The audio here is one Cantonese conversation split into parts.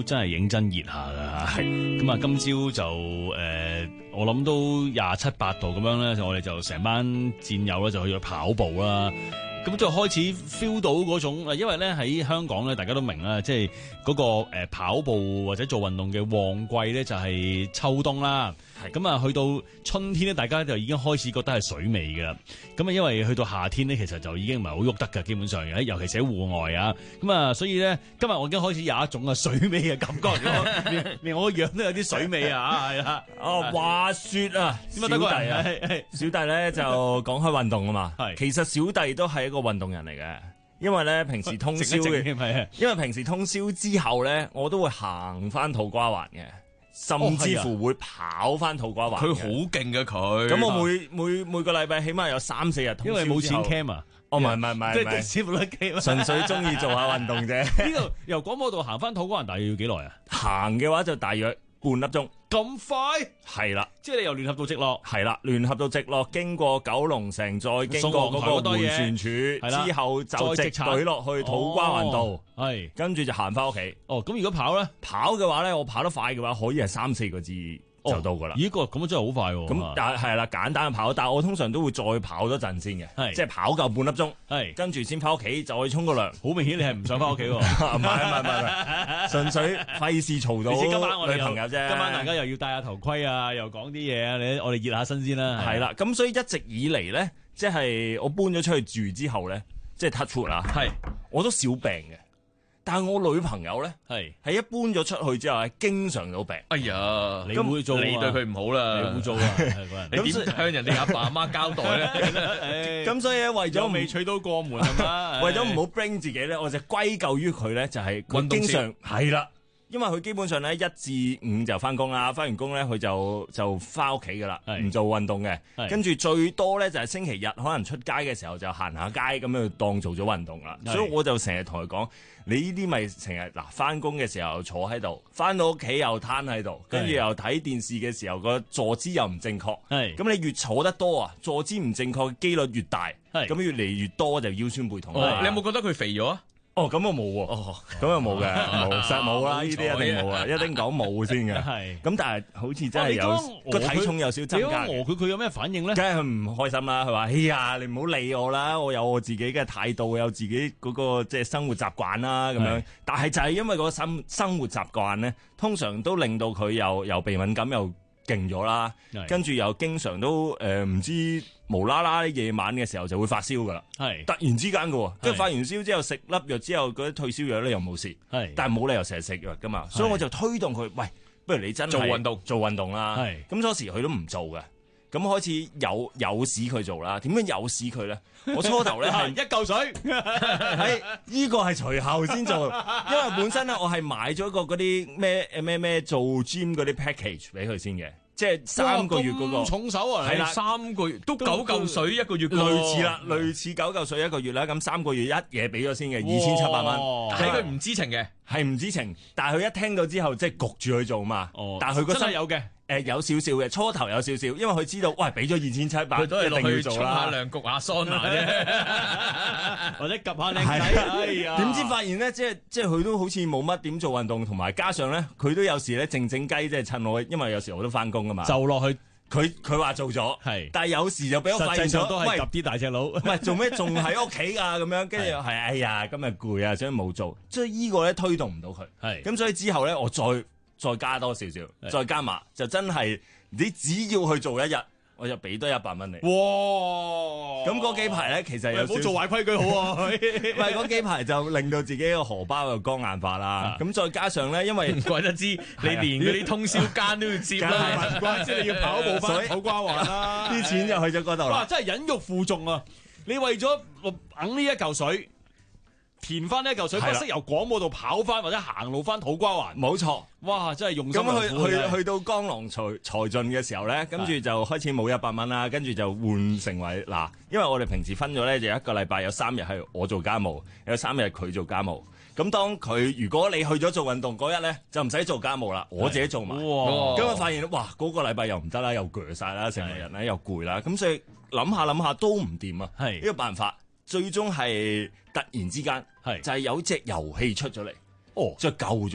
真係認真熱下噶嚇。咁啊，今朝就我諗都27、8度咁樣咧，我哋就成班戰友咧就去咗跑步啦。咁就開始 feel 到嗰種，因為咧喺香港咧，大家都明啦，即係嗰個跑步或者做運動嘅旺季咧，就係秋冬啦。咁啊，去到春天咧，大家就已經開始覺得係水尾㗎啦。咁啊，因為去到夏天咧，其實就已經唔係好喐得㗎，基本上嘅，尤其是喺戶外啊。咁啊，所以咧，今日我已經開始有一種啊水尾嘅感覺，連我個樣都有啲水尾啊，係啦。 話說啊，小弟啊，小弟咧就講開運動啊嘛。其實小弟都係一個運動人嚟嘅，因為咧平時通宵嘅，因為平時通宵之後咧，我都會行翻土瓜灣嘅。甚至乎會跑翻土瓜灣， 佢好勁嘅佢。 咁我每個禮拜起碼有3、4日通宵， 因為冇錢 cam 啊。 唔係，純粹中意做下運動啫。 呢度由廣播道行翻土瓜灣大約要幾耐啊？ 行嘅話就大約半粒鐘。 咁快？ 係啦， 即係你由聯合道直落。 係啦，聯合道直落，經過九龍城，再經過嗰個迴旋處，之後就直隊落去土瓜灣道， 係， 跟住就行翻屋企。 咁如果跑咧？ 跑嘅話咧，我跑得快嘅話，可以係3、4個字就到噶啦。 咦，咁真係好快喎！ 咁但係啦，簡單嘅跑，但係我通常都會再跑多陣先嘅，即係跑夠半粒鐘，跟住先翻屋企，再沖個涼。 好明顯你係唔想翻屋企喎？ 唔係，純粹費事嘈到今晚我哋女朋友啫。 今晚大家又要戴下頭盔啊，又講啲嘢啊，我哋熱下身先啦。 係啦，咁所以一直以嚟咧，即係我搬咗出去住之後咧，即係 touch wood 啦，我都少病嘅。但係我女朋友咧，係一搬咗出去之後，係經常有病。 哎呀， 你污糟， 你對佢唔好啦， 你污糟啊！ 你點向人哋阿爸阿媽交代咧？ 咁所以為咗未娶到過門係嘛？ 為咗唔好 bring 自己咧，我就歸咎於佢咧，就係佢經常係啦。因為佢基本上咧1至5就翻工啦，翻完工咧佢就翻屋企噶啦，唔做運動嘅。跟住最多咧就係星期日可能出街嘅時候就行下街咁樣當做咗運動啦。所以我就成日同佢講，你呢啲咪成日嗱翻工嘅時候坐喺度，翻到屋企又攤喺度，跟住又睇電視嘅時候個坐姿又唔正確。咁你越坐得多啊，坐姿唔正確嘅機率越大。咁越嚟越多就腰酸背痛。 你有冇覺得佢肥咗啊？ 咁我冇喎，咁又冇嘅，實冇啦，呢啲一定冇啊，一定講冇先嘅。咁但係好似真係有個體重有少增加。 佢有咩反應咧？ 梗係佢唔開心啦，佢話：哎呀，你唔好理我啦，我有我自己嘅態度，有自己嗰個即係生活習慣啦，咁樣。但係就係因為個生活習慣咧，通常都令到佢又鼻敏感又勁咗啦，跟住又經常都唔知無啦啦夜晚嘅時候就會發燒噶啦，突然之間噶，跟住發完燒之後食粒藥之後嗰啲退燒藥咧又冇事，但係冇理由成日食藥噶嘛，所以我就推動佢，喂，不如你真係做運動啦，咁嗰時佢都唔做嘅，咁開始有使佢做啦，點樣有使佢咧？我初頭咧係一嚿水， 呢個係隨後先做，因為本身咧我係買咗個嗰啲咩做 gym 嗰啲 package 俾佢先嘅，即係3個月嗰個重手啊， 係啦，3個月都9嚿水一個月， 類似啦，類似9嚿水一個月啦，咁3個月一嘢俾咗先嘅，2700蚊， 係佢唔知情嘅， 係唔知情，但係佢一聽到之後即係焗住去做嘛，但係佢個真係有嘅。 有少少嘅，初頭有少少，因為佢知道，喂，俾咗2700， 佢都係落去沖下涼、 焗下桑拿啫， 或者及下靚仔。哎呀， 點知發現咧，即係佢都好似冇乜點做運動，同埋加上咧，佢都有時咧靜靜雞，即係趁我，因為有時我都翻工噶嘛， 就落去。 佢話做咗，但係有時就俾我發現咗， 都係及啲大隻佬。 喂，做咩仲喺屋企啊？咁樣，跟住係，哎呀，今日攰啊，所以冇做，所以呢個咧推動唔到佢。咁所以之後咧，我再加多少少，再加碼，就真係你只要去做一日，我就俾多100蚊你。哇！咁嗰幾排咧，其實有唔好做壞規矩好啊。 喂，嗰幾排就令到自己個荷包又光硬化啦。咁再加上咧，因為唔怪得知你連嗰啲通宵間都要接啦， 唔怪之你要跑步翻土瓜灣啦， 啲錢就去咗嗰度啦。 哇！真係忍辱負重啊！你為咗揞呢一嚿水。填翻呢一嚿水，不惜由廣播度跑翻或者行路翻土瓜灣。 冇錯， 哇！真係用心良苦。 咁去到江郎才盡嘅時候咧，跟住就開始冇100蚊啦，跟住就換成為嗱，因為我哋平時分咗咧，就一個禮拜有3日係我做家務，有3日佢做家務。咁當佢如果你去咗做運動嗰日咧，就唔使做家務啦，我自己做埋。咁我發現哇，嗰個禮拜又唔得啦，又攰晒啦，成個人咧又攰啦，咁所以諗下都唔掂啊。呢個辦法。最終係突然之間，就係有隻遊戲出咗嚟，就救咗我。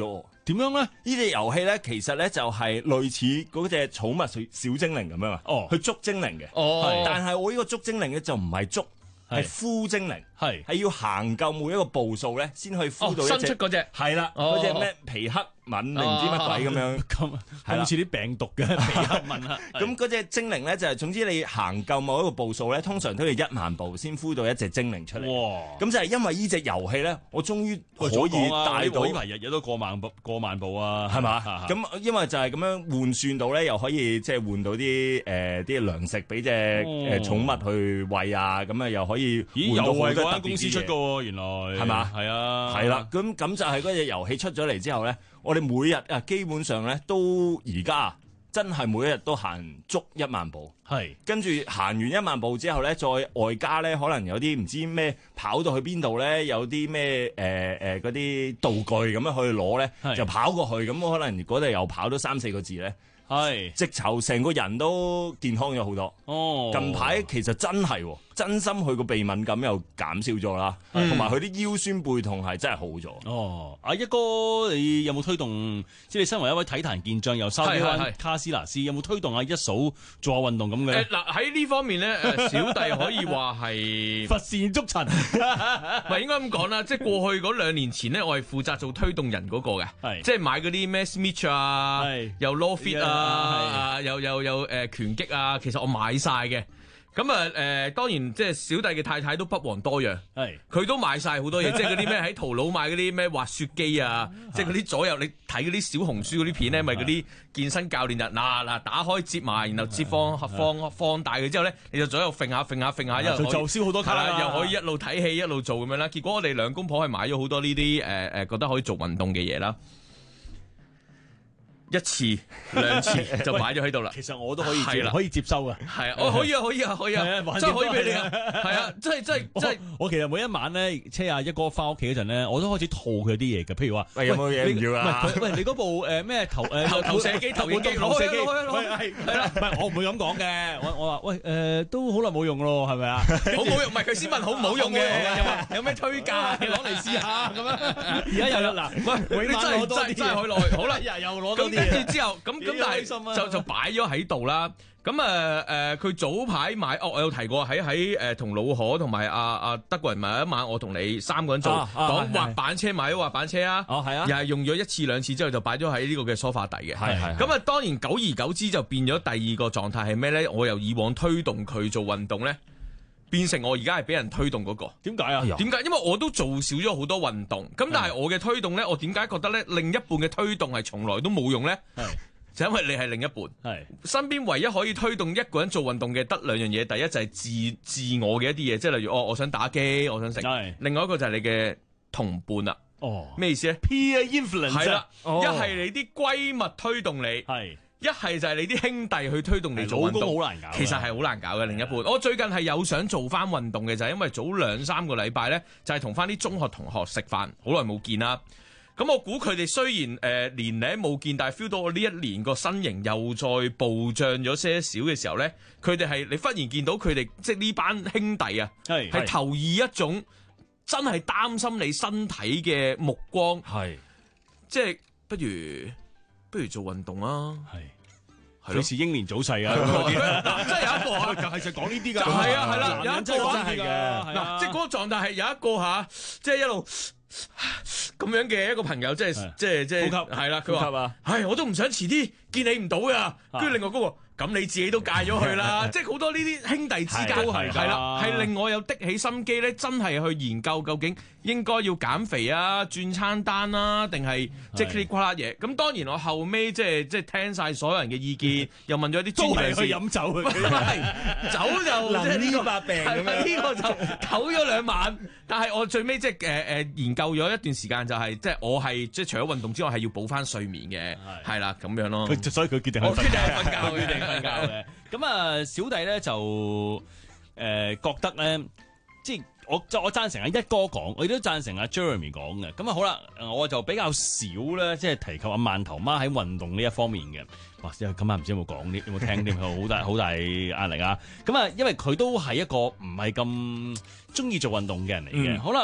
點樣咧？ 呢隻遊戲咧，其實咧就係類似嗰隻寵物小精靈咁樣啊， 哦去捉精靈嘅。 哦， 但係我呢個捉精靈咧就唔係捉，係孵精靈，係要行夠每一個步數咧，先可以孵到一隻。 新出嗰隻係啦，嗰隻咩皮克敏定唔知乜鬼咁樣， 咁好似啲病毒嘅皮克敏啊。 咁嗰隻精靈咧就係總之你行夠某一個步數咧，通常都要1萬步先孵到一隻精靈出嚟。 哇！ 咁就係因為呢隻遊戲咧，我終於可以帶到我呢排日日都過萬步啊， 係嘛？咁因為就係咁樣換算到咧，又可以即係換到啲啲糧食俾隻寵物去餵啊，咁啊又可以換到好多特別啲嘢。 嗰間公司出嘅喎，原來係嘛？ 係啊， 係啦。咁就係嗰隻遊戲出咗嚟之後咧，我哋每日啊基本上咧都而家真係每一日都行足1萬步。 係， 跟住行完1萬步之後咧，再外加咧，可能有啲唔知咩跑到去邊度咧，有啲咩嗰啲道具咁樣去攞咧，就跑過去，咁可能嗰度又跑咗3-4個字咧，係直頭成個人都健康咗好多。哦，近排其實真係真心佢個鼻敏感又減少咗啦，同埋佢啲腰酸背痛係真係好咗。 哦，阿一哥，你有冇推動？即係你身為一位體壇健將，由筲箕灣卡斯拿斯，有冇推動阿一嫂做下運動咁嘅？ 嗱喺呢方面咧，小弟可以話係乏善足陳， 唔係應該咁講啦。即係過去嗰2年前咧，我係負責做推動人嗰個嘅，即係買嗰啲咩 Smith 啊，又 Law Fit 啊，又拳擊啊，其實我買晒嘅。咁啊當然即係小弟嘅太太都不遑多讓，佢都買晒好多嘢，即係嗰啲咩喺淘寶買嗰啲咩滑雪機啊，即係嗰啲左右你睇嗰啲小紅書嗰啲片咧，咪嗰啲健身教練就嗱打開接埋，然後接放大佢之後咧，你就左右揈下，一路就燒好多卡啦， 又可以一路睇戲一路做咁樣啦。結果我哋兩公婆係買咗好多呢啲覺得可以做運動嘅嘢啦。1次2次就擺咗喺度啦。 其實我都可以接收啊。 係啊，我可以啊，真係可以俾你啊。係啊，真係。我其實每一晚咧車阿一哥翻屋企嗰陣咧，我都開始套佢啲嘢嘅，譬如話， 有冇嘢唔要啊？ 喂，你嗰部咩投射機、投影機攞去係啦。唔係我唔會咁講嘅。我話喂都好耐冇用咯，係咪啊？ 好冇用，唔係佢先問好唔好用嘅，有咩推介攞嚟試下咁樣。 而家又嗱，喂， 你真係好耐，好啦， 又攞多啲。 跟住之後，咁但係就擺咗喺度啦。咁佢早排買，我有提過喺同老何同埋阿德國人買一晚，我同你3個人做講滑板車，買咗滑板車啊。哦，係啊，又係用咗1次2次之後就擺咗喺呢個嘅梳化底嘅。係。咁啊，當然久而久之就變咗第二個狀態係咩咧？我由以往推動佢做運動咧，變成我而家係俾人推動嗰個。點解啊？點解？因為我都做少咗好多運動，咁但係我嘅推動咧，我點解覺得咧另一半嘅推動係從來都冇用咧？係就因為你係另一半，係身邊唯一可以推動一個人做運動嘅得2樣嘢，第一就係自我嘅一啲嘢，即係例如我想打機，我想食。係。另外一個就係你嘅同伴啦。哦。咩意思咧 ？Peer influence 係啦，一係你啲閨蜜推動你。係。一係就係你啲兄弟去推動你做運動，好難搞。其實係好難搞嘅。另一半，我最近係有想做翻運動嘅，就係因為早2-3個禮拜咧，就係同翻啲中學同學食飯，好耐冇見啦。咁我估佢哋雖然年齡冇見，但係 feel 到我呢1年個身形又再暴漲咗些少嘅時候咧，佢哋係你忽然見到佢哋即係呢班兄弟啊，係投以一種真係擔心你身體嘅目光，係即係不如做運動啊！係， 佢是英年早逝啊！ 真係有一個啊， 就係就講呢啲㗎。 係啊，係啦，有一個真係嘅。 嗱，即係嗰個狀態係有一個即係一路咁樣嘅一個朋友，即係呼吸係啦。佢話：唉，我都唔想遲啲見你唔到㗎。跟住另外嗰個。咁你自己都戒咗佢啦，即係好多呢啲兄弟之間係啦，係令我有的起心機咧，真係去研究究竟應該要減肥啊、轉餐單啦，定係即係嘰哩呱啦嘢。咁當然我後尾即係聽晒所有人嘅意見，又問咗啲專業人士。 都係去飲酒嘅， 酒就能醫百病咁樣。 呢個就唞咗2晚，但係我最尾即係研究咗一段時間，就係即係我係即係除咗運動之外，係要補翻睡眠嘅，係啦咁樣咯。 所以佢決定我決定係瞓覺。 瞓覺嘅，咁啊小弟咧就覺得咧，即係我贊成阿一哥講，我亦都贊成阿 Jeremy 講嘅。咁啊好啦，我就比較少咧，即係提及阿饅頭媽喺運動呢一方面嘅。哇！今晚唔知有冇講啲，有冇聽添？好大壓力啊！咁啊，因為佢都係一個唔係咁中意做運動嘅人嚟嘅。好啦，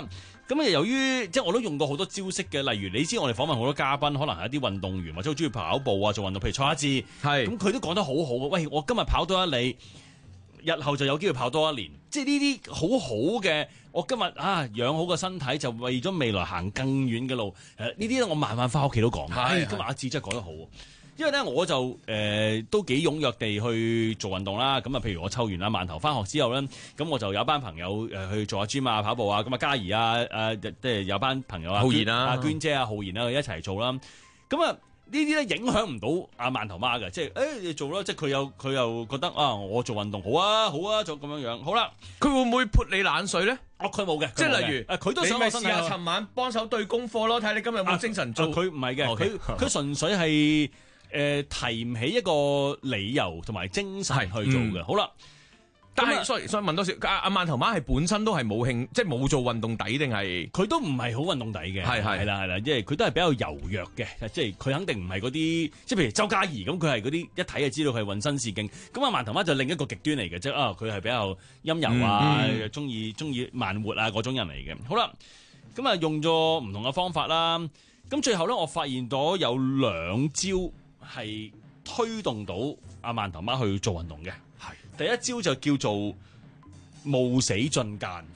咁由於即係我都用過好多招式嘅，例如你知我哋訪問好多嘉賓，可能係一啲運動員或者好中意跑步啊，做運動，譬如蔡一智，咁佢都講得好好嘅。喂，我今日跑多1里，日後就有機會跑多1年，即係呢啲好好嘅。我今日養好個身體，就為咗未來行更遠嘅路。呢啲咧我慢慢翻屋企都講。今日阿智真係講得好。因為咧我就都幾踴躍地去做運動啦，咁啊譬如我湊完阿饅頭翻學之後咧，咁我就有班朋友去做下 gym 啊、跑步啊，咁啊嘉怡即係有班朋友啊， 浩然啊、 阿娟姐啊、浩然啊一齊做啦，咁啊呢啲咧影響唔到阿饅頭媽嘅，即係你做啦，即係佢又覺得我做運動好啊，就咁樣好啦。 佢會唔會潑你冷水咧？ 佢冇嘅， 即係例如佢都想我身體。 你咪試下尋晚幫手對功課咯，睇你今日有冇精神做。 佢唔係嘅，佢純粹係。提唔起一個理由同埋精神去做嘅，好啦。 但係，sorry，問多少？阿饅頭媽係本身都係冇興，即係冇做運動底定係？ 佢都唔係好運動底嘅，係啦，因為佢都係比較柔弱嘅，即係佢肯定唔係嗰啲，即係譬如周嘉怡咁，佢係嗰啲一睇就知道佢係渾身是勁。咁阿饅頭媽就另一個極端嚟嘅，即係佢係比較陰柔啊，中意慢活啊嗰種人嚟嘅。好啦，咁啊用咗唔同嘅方法啦，咁最後咧我發現到有2招。係推動到阿饅頭媽去做運動嘅，第一招就叫做冒死進間，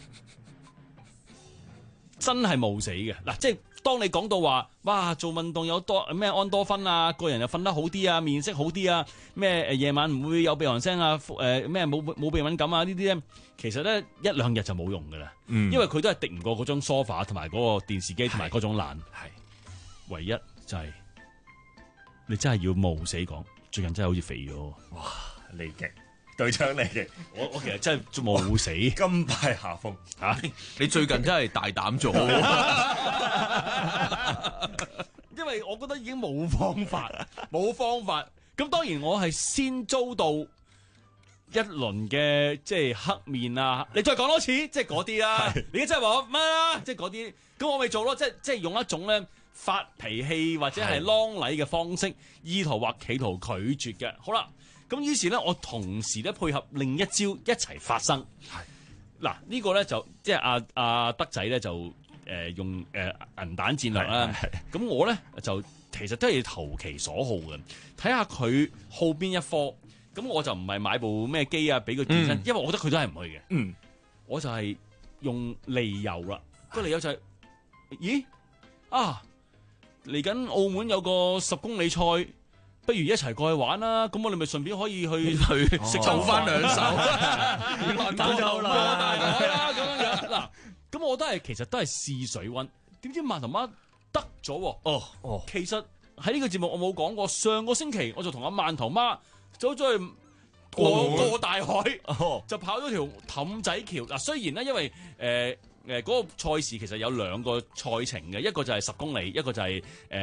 真係冒死嘅嗱，即係當你講到話，哇做運動有多咩安多芬啊，個人又瞓得好啲啊，面色好啲啊，咩夜晚唔會有鼻鼾聲啊，咩冇鼻敏感啊呢啲咧，其實咧1-2日就冇用噶啦，因為佢都係敵唔過嗰張 sofa 同埋嗰個電視機同埋嗰種懶，唯一就係。你真係要冒死講，最近真係好似肥咗。 哇！利極隊長利極， 我其實真係冒死， 甘拜下風嚇。 你最近真係大膽咗， 因為我覺得已經冇方法。咁當然我係先遭到一輪嘅即係黑面啊！你再講多次，即係嗰啲啦。你而家真係話我乜啦？即係嗰啲，咁我咪做咯。即係用一種咧。發脾氣或者係啷禮嘅方式，意圖或企圖拒絕嘅。好啦，咁於是咧，我同時咧配合另一招一齊發生。嗱，呢個咧就即係阿德仔咧就用銀彈戰略啦。咁我咧就其實都係投其所好嘅，睇下佢好邊一科。咁我就唔係買部咩機啊，俾佢健身，因為我覺得佢都係唔去嘅。我就係用利誘啦。個利誘就係，咦嚟緊澳門有個10公里賽，不如一齊過去玩啦！咁我哋咪順便可以去食湊翻2手， 打就啦咁樣。嗱，咁我都係其實都係試水溫。點知饅頭媽得咗喎？其實喺呢個節目我冇講過，上個星期我就同阿饅頭媽走咗去過大海，就跑咗條氹仔橋。嗱，雖然咧因為嗰個賽事其實有2個賽程嘅，一個就係10公里，一個就係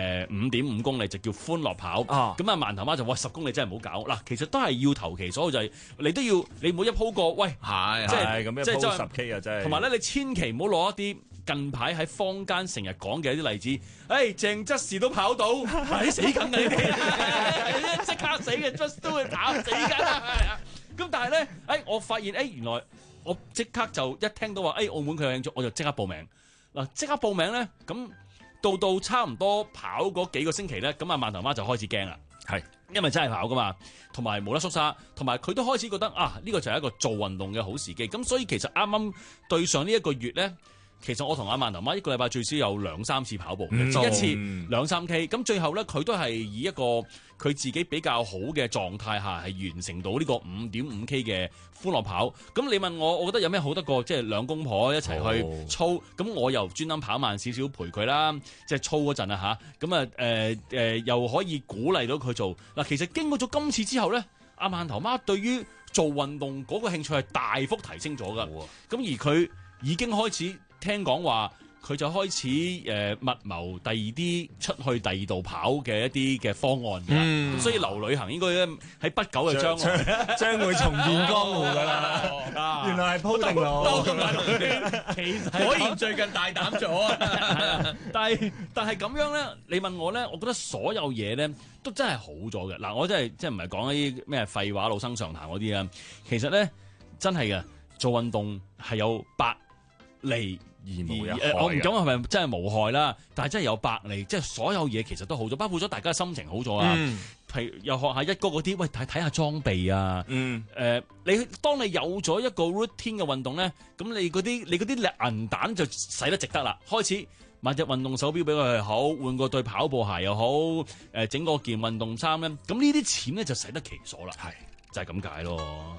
5.5公里，就叫歡樂跑。咁啊饅頭媽就話10公里真係唔好搞。嗱，其實都係要投其所好，就係你都要你每一鋪過，喂， 即係咁一鋪10K啊，真係。同埋咧，你千祈唔好攞一啲近排喺坊間成日講嘅一啲例子。鄭則仕都跑到，係死梗嘅呢啲，即刻死嘅 just do 佢跑死梗啦。咁但係咧，我發現原來。我即刻就一聽到話，澳門佢有興趣，我就即刻報名。嗱，即刻報名咧，咁到差唔多跑嗰幾個星期咧，咁阿饅頭媽就開始驚啦。因為真係跑噶嘛，同埋冇得縮沙，同埋佢都開始覺得呢個就係一個做運動嘅好時機。咁所以其實啱啱對上呢一個月咧，其實我同阿饅頭媽一個禮拜最少有2-3次跑步，一次2-3K。咁最後咧，佢都係以一個佢自己比較好嘅狀態下，係完成到呢個5.5K 嘅歡樂跑。咁你問我覺得有咩好得過即係2公婆一齊去操？咁我又專登跑慢少少陪佢啦，即係操嗰陣啊嚇。咁又可以鼓勵到佢做。嗱，其實經過咗今次之後咧，阿饅頭媽對於做運動嗰個興趣係大幅提升咗㗎。咁而佢已經開始聽講話，佢就開始密謀第二啲出去第二度跑嘅一啲嘅方案㗎。所以劉旅行應該喺不久嘅將來將會重現江湖㗎啦。原來係鋪定路， 其實果然最近大膽咗啊！ 但係咁樣咧，你問我咧，我覺得所有嘢咧都真係好咗嘅。嗱，我真係即係唔係講一啲咩廢話老生常談嗰啲啊。其實咧真係嘅，做運動係有百利。 而無一害我唔敢話係咪真係無害啦，但係真係有百利，即係所有嘢其實都好咗，包括咗大家心情好咗啊。譬如又學下一哥嗰啲，喂睇下裝備啊。你當你有咗一個 routine 嘅運動咧，咁你嗰啲銀彈就使得值得啦。開始買隻運動手錶俾佢好，換個對跑步鞋又好，整個件運動衫咧，咁呢啲錢咧就使得其所啦。係就係咁解咯。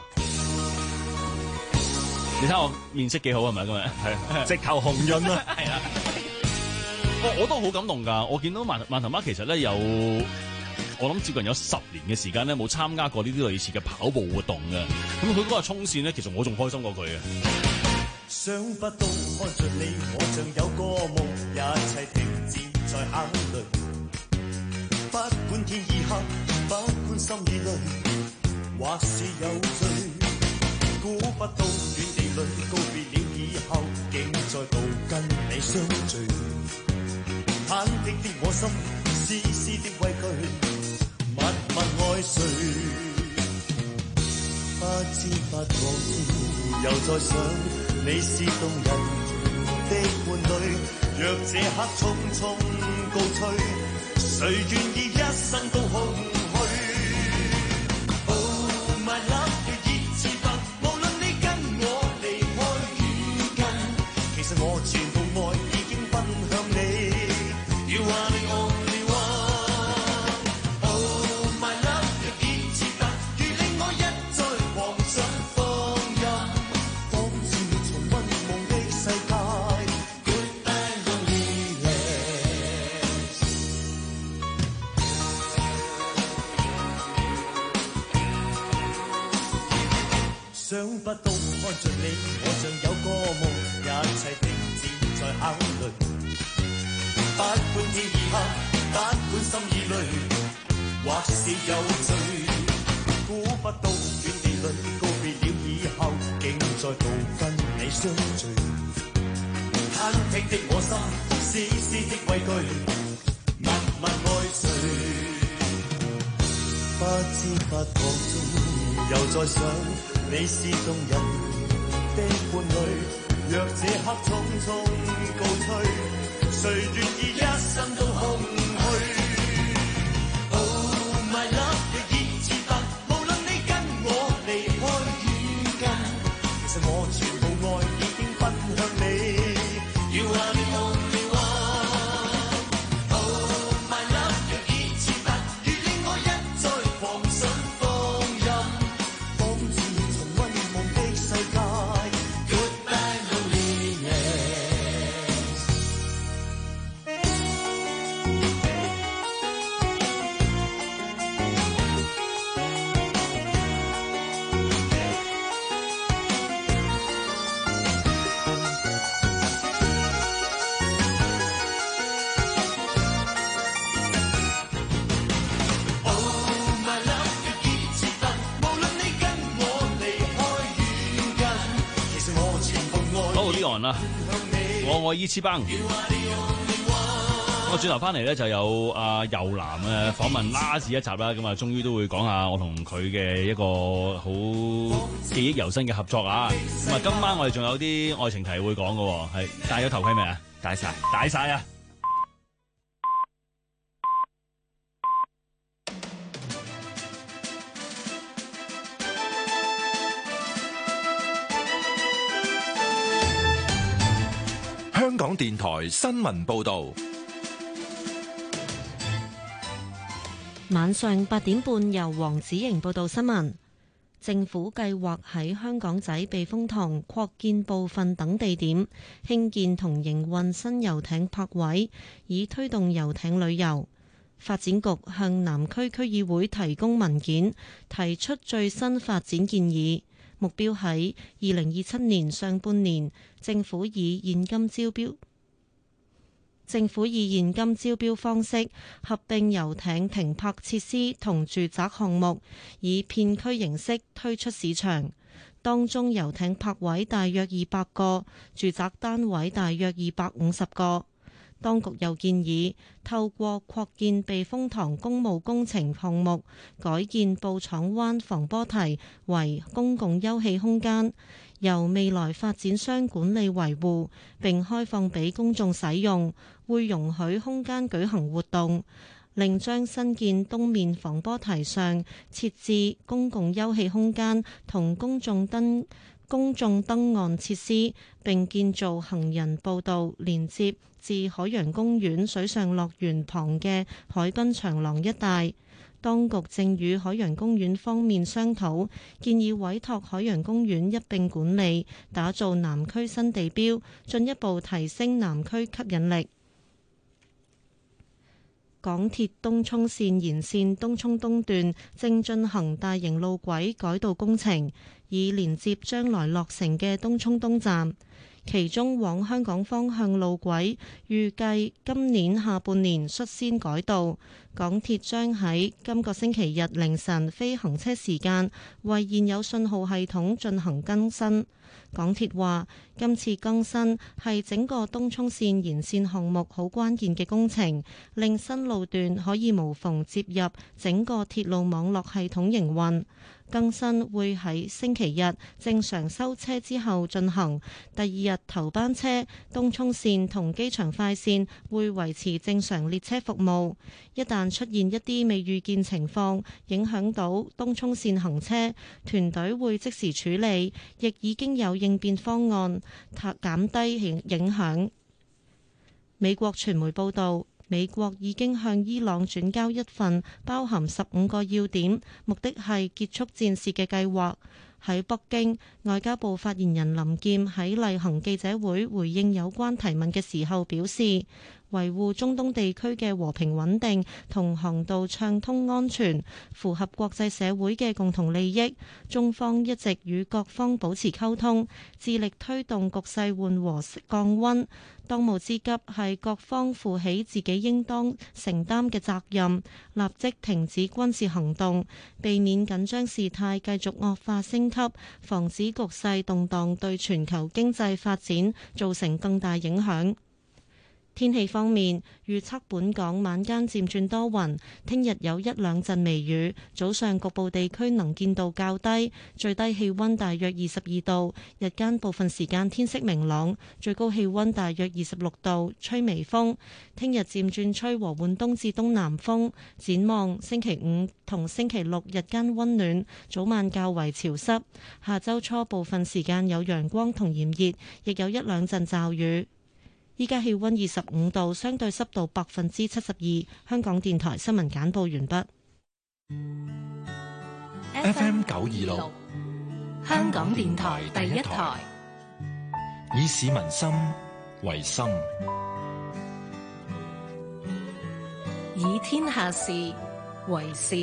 你睇我面色幾好係咪今日？係直頭紅潤啦， 係啊！我都好感動㗎。我見到萬頭媽其實咧我諗接近有10年嘅時間咧冇參加過呢啲類似嘅跑步活動嘅。咁佢嗰個衝線咧，其實我仲開心過佢嘅。 想不到看着你，我像有個夢，一切停止在考慮。不管天已黑，不管心已累，或是有罪，估不到遠地裏告別了以後，竟再度跟你相聚。忐忑的我心，絲絲的畏懼，默默愛誰？不知不覺又再想，你是動人的伴侶。若這刻匆匆告吹，誰願意一生都空虛？ Oh my love， 熱熾沸，無論你跟我離開遠近，其實我全部愛已經分享你。You are the only one。 Oh my love， 熱熾沸，如令我一再狂想放任，仿似重溫夢的世界。Goodbye loneliness。想不到看着你，我像有個夢，一切停止在考慮。不管天已黑，不管心已累，或是有罪。估不到遠地裏告別了以後，竟再度跟你相聚。忐忑的我心，絲絲的畏懼，默默愛誰？不知不覺中又再想，你是動人的伴侶。若這刻匆匆告吹，誰願意一生都空虛？ Oh my love， 熱熾沸，無論你跟我離開遠近，其實我全部愛已經分享你。You are the only one。 Oh my love， 熱熾沸，如令我一再狂想放任，仿似重溫夢的世界。Goodbye loneliness。 Oh my love， 熱熾沸，無論你跟我離開遠近，其實我全部愛好呢個人啦，我愛伊黐崩。我轉頭翻嚟咧就有阿遊南嘅訪問拉字一集啦，咁啊終於都會講下我同佢嘅一個好記憶猶新嘅合作啊！咁啊今晚我哋仲有啲愛情題會講嘅，係戴咗頭盔未啊？ 大晒。 戴晒啊！ 香港電台新聞報導， 晚上8點半由黃子瑩報道新聞。政府計劃喺香港仔避風塘擴建部分等地點興建同營運新遊艇泊位，以推動遊艇旅遊。發展局向南區區議會提供文件，提出最新發展建議，目標喺2027年上半年，政府以現金招標方式合併遊艇停泊設施同住宅項目，以片區形式推出市場。當中遊艇泊位大約200個，住宅單位大約250個。當局又建議透過擴建避風塘公務工程項目，改建布廠灣防波堤為公共休憩空間， 由未來發展商管理維護，並開放俾公眾使用，會容許空間舉行活動。另將新建東面防波堤上設置公共休憩空間同公眾燈岸設施，並建造行人步道連接至海洋公園水上樂園旁嘅海濱長廊一帶。當局正與海洋公園方面商討，建議委託海洋公園一併管理，打造南區新地標，進一步提升南區吸引力。港鐵東涌綫延綫東涌東段正進行大型路軌改道工程，以連接將來落成嘅東涌東站。其中往香港方向路軌預計今年下半年率先改道。港鐵將喺今個星期日凌晨非行車時間為現有信號系統進行更新。港鐵話今次更新係整個東涌綫延綫項目好關鍵嘅工程，令新路段可以無縫接入整個鐵路網絡系統營運。更新會喺星期日正常收車之後進行，第二日頭班車東涌綫同機場快綫會維持正常列車服務。一旦出現一啲未預見情況，影響到東涌綫行車，團隊會即時處理，亦已經有應變方案，減低影響。美國傳媒報道，美國已經向伊朗轉交一份包含15個要點，目的係結束戰事嘅計劃。喺北京，外交部發言人林劍喺例行記者會回應有關提問嘅時候表示，維護中東地區嘅和平穩定同航道暢通安全，符合國際社會嘅共同利益。中方一直與各方保持溝通，致力推動局勢緩和降溫。當務之急係各方負起自己應當承擔嘅責任，立即停止軍事行動，避免緊張事態繼續惡化升級，防止局勢動盪對全球經濟發展造成更大影響。天氣方面，預測本港晚間漸轉多雲，聽日有一兩陣微雨，早上局部地區能見度較低，最低氣溫大約22度，日間部分時間天色明朗，最高氣溫大約26度，吹微風。聽日漸轉吹和緩東至東南風。展望星期五同星期六日間溫暖，早晚較為潮濕。下周初部分時間有陽光同炎熱，亦有一兩陣驟雨。依家氣溫25度，相對濕度72%。香港電台新聞簡報完畢。 FM 926， 香港電台第一台， 以市民心為心， 以天下事為事。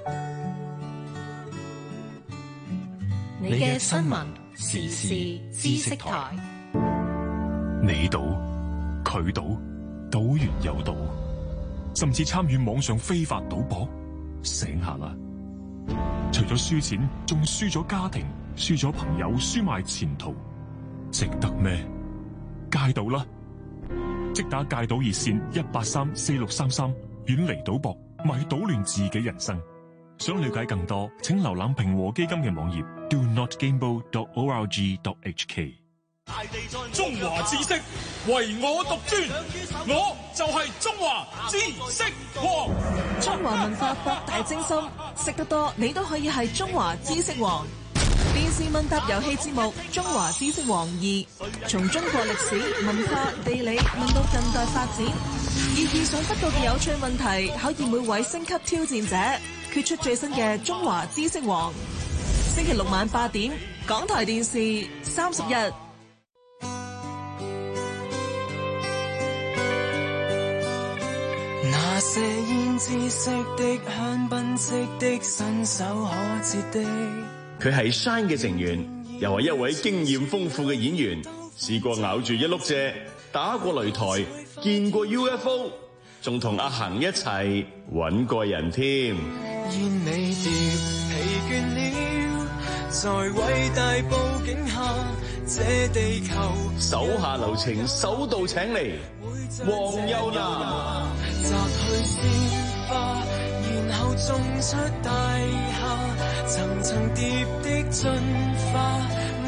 你嘅新聞時事知識台， 你賭佢賭，賭完又賭，甚至參與網上非法賭博，醒下啦！除咗輸錢，仲輸咗家庭，輸咗朋友，輸埋前途，值得咩？戒賭啦！即打戒賭熱線1834633，遠離賭博，咪搗亂自己人生。想了解更多，請瀏覽平和基金嘅網頁 donotgamble.org.hk。 中華知識唯我獨尊，我就係中華知識王。 中華文化博大精深，識得多你都可以係中華知識王。電視問答遊戲節目《中華知識王2》，從中國歷史、文化、地理問到近代發展，以意想不到嘅有趣問題，考驗每位星級挑戰者，決出最新嘅中華知識王。星期六晚8點，港台電視31。 那些胭脂色的香檳色的伸手可折的， 佢係 Shine 嘅成員，又係一位經驗豐富嘅演員，試過咬住一碌蔗，打過擂台，見過 UFO， 仲同阿恒一齊搵過人添。 願你跌疲倦了，在偉大佈景下，這地球手下留情，手到請嚟黃又南， 摘去鮮花，然後種出大廈，層層疊的進化，摩天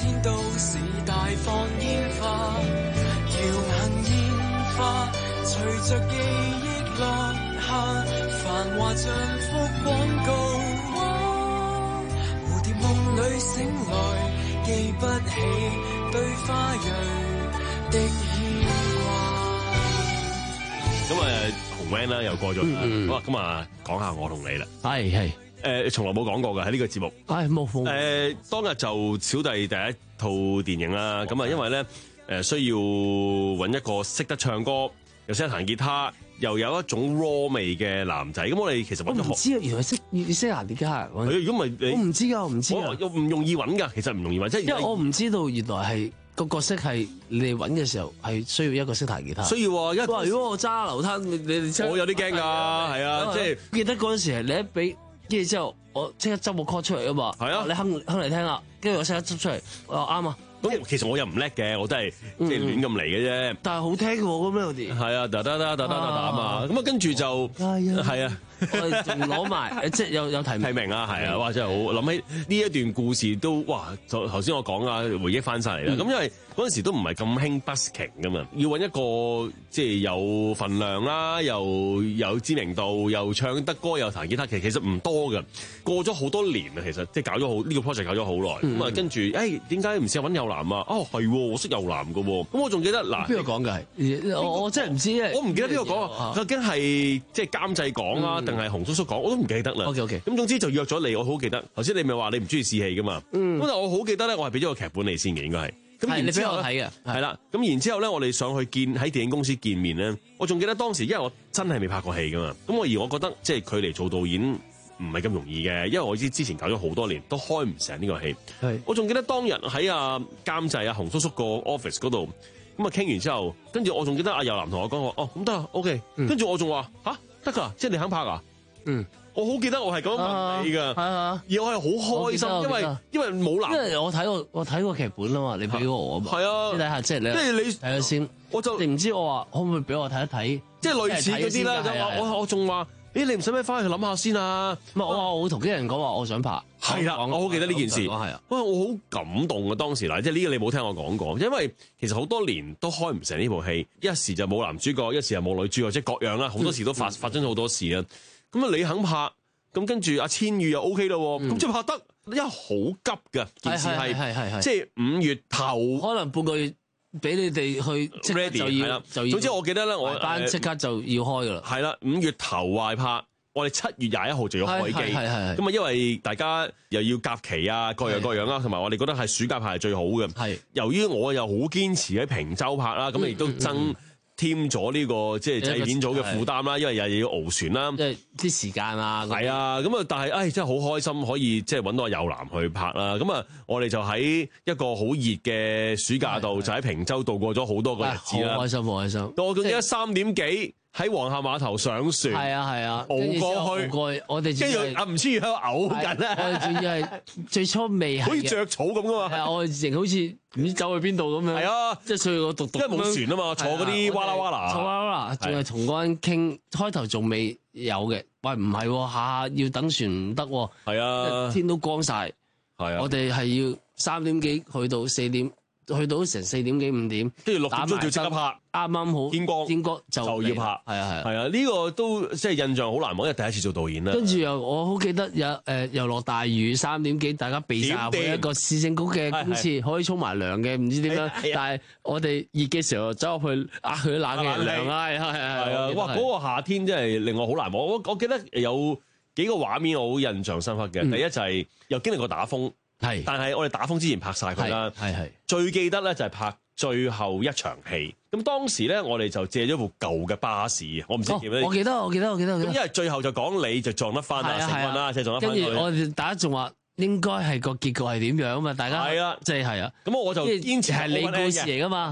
天都市大放煙花，耀眼煙花隨着記憶落下，繁華像幅廣告畫，蝴蝶夢裏醒來，記不起對花蕊的牽掛。 咁紅 van 啦又過咗啦，好啦，咁啊講下我同你啦， 係從來冇講過嘅喺呢個節目， 冇當日就小弟第一套電影啦，咁啊因為咧需要揾一個識得唱歌又識得彈吉他又有一種 raw 味嘅男仔，咁我哋其實揾咗我唔知啊，原來識彈吉他， 如果唔係你我唔知㗎，我唔知啊， 又唔容易揾㗎，其實唔容易揾，即係因為我唔知道原來係。個角色係你哋揾嘅時候係需要一個識彈吉他， 需要啊！ 如果我揸流灘，你哋我有啲驚㗎，係啊，即係記得嗰陣時係你一俾，跟住之後我即刻執個 call 出嚟㗎嘛，係啊，你哼嚟聽啦，跟住我即刻執出嚟，我話啱啊。 咁其實我又唔叻嘅，我都係即係亂咁嚟嘅啫。 但係好聽嘅喎，咁樣啲。係啊，得啊嘛。咁啊，跟住就係啊， 我哋仲攞埋即係有提名啊，係啊，哇！真係好諗起呢一段故事都哇，頭先我講啊，回憶翻晒嚟啦。咁因為嗰陣時都唔係咁興 busking 噶嘛，要揾一個即係有份量啦，又有知名度，又唱得歌，又彈吉他，其實唔多㗎。過咗好多年啊，其實即係搞咗好呢個 project 搞咗好耐。咁啊，跟住點解唔試下揾遊男啊？哦，係，我識遊男㗎喎。咁我仲記得嗱， 邊個講嘅係？我真係唔知啊！ 我唔記得邊個講啊？究竟係即係監製講啊，定係洪叔叔講？我都唔記得啦。 OK。 咁總之就約咗你，我好記得。頭先你咪話你唔中意試戲㗎嘛？咁但係我好記得咧，我係俾咗個劇本你先嘅，應該係。咁然之後你俾我睇嘅， 係啦。咁然之後咧，我哋上去喺電影公司見面咧，我仲記得當時，因為我真係未拍過戲㗎嘛。咁我覺得即係佢嚟做導演唔係咁容易嘅，因為我之前搞咗好多年都開唔成呢個戲。我仲記得當日喺監製洪叔叔個 office 嗰度，咁啊傾完之後，跟住我仲記得遊男同我講話，哦咁得啦 OK。跟住我仲話得㗎，即係你肯拍啊？我好記得我係咁樣問你㗎，而我係好開心，因為冇男， 因為我睇過劇本啊嘛，你俾我啊嘛， 係啊， 你睇下即係你睇下先，你唔知我話可唔可以俾我睇一睇， 即係類似嗰啲啦。我仲話，你唔使咩翻去諗下先啊？ 唔係我話我同啲人講話我想拍， 係啦，我好記得呢件事，係啊，哇，我好感動啊當時嗱，即係呢個你冇聽我講過，因為其實好多年都開唔成呢部戲，一時就冇男主角，一時又冇女主角，即係各樣啦，好多時都發生咗好多事啊。咁啊，你肯拍，咁跟住阿千羽又 OK 啦，咁即係拍得，因為好急㗎件事係，即係5月頭， 可能半個月俾你哋去 ready 係啦。總之我記得咧，我班即刻就要開㗎啦。 係啦，5月頭話拍，我哋7月21號就要開機。咁啊，因為大家又要夾期啊，各樣啦，同埋我哋覺得係暑假拍係最好嘅。係由於我又好堅持喺平洲拍啦，咁亦都添咗呢個即係製片組嘅負擔啦，因為又要熬船啦， 即係啲時間啊。 係啊，咁啊，但係真係好開心，可以即係揾到阿遊男去拍啦。咁啊，我哋就喺一個好熱嘅暑假度，就喺平洲度過咗好多個日子啦。 好開心，好開心。 到我記得3點幾喺皇厦碼頭上船， 係啊， 熬過去， 我哋跟住阿吳千語喺度嘔緊啦。 我哋仲要係最初未好似著草咁噶嘛。 係啊，我哋好似唔知走去邊度咁樣。係啊， 即係所以我獨因為冇船啊嘛，坐嗰啲哇啦哇啦， 坐哇啦，仲係同嗰人傾，開頭仲未有嘅。喂，唔係，下要等船唔得。 係啊， 天都光晒。係啊，我哋係要3點幾去到4點。去到成4點幾5點，跟住6點鐘就即刻拍，啱啱好天光就要拍，係啊， 呢個都即係印象好難忘，因為第一次做導演啦。 跟住我好記得又落大雨，3點幾大家備晒入一個市政局嘅公廁，可以沖埋涼嘅，唔知點樣，但係我哋熱嘅時候走入去佢啲冷嘅涼啊，係啊， 哇！嗰個夏天真係令我好難忘。我記得有幾個畫面我好印象深刻嘅，第一就係又經歷過打風。係，但係我哋打風之前拍晒佢啦。係最記得咧就係拍最後一場戲。咁當時咧我哋就借咗部舊嘅巴士，我唔知記唔記得。 我記得。咁因為最後就講你就撞得翻啦，成軍啦，即係撞得翻。 跟住我哋大家仲話應該係個結局係點樣啊嘛？大家係啊，即係係啊。咁我就堅持係你故事嚟噶嘛。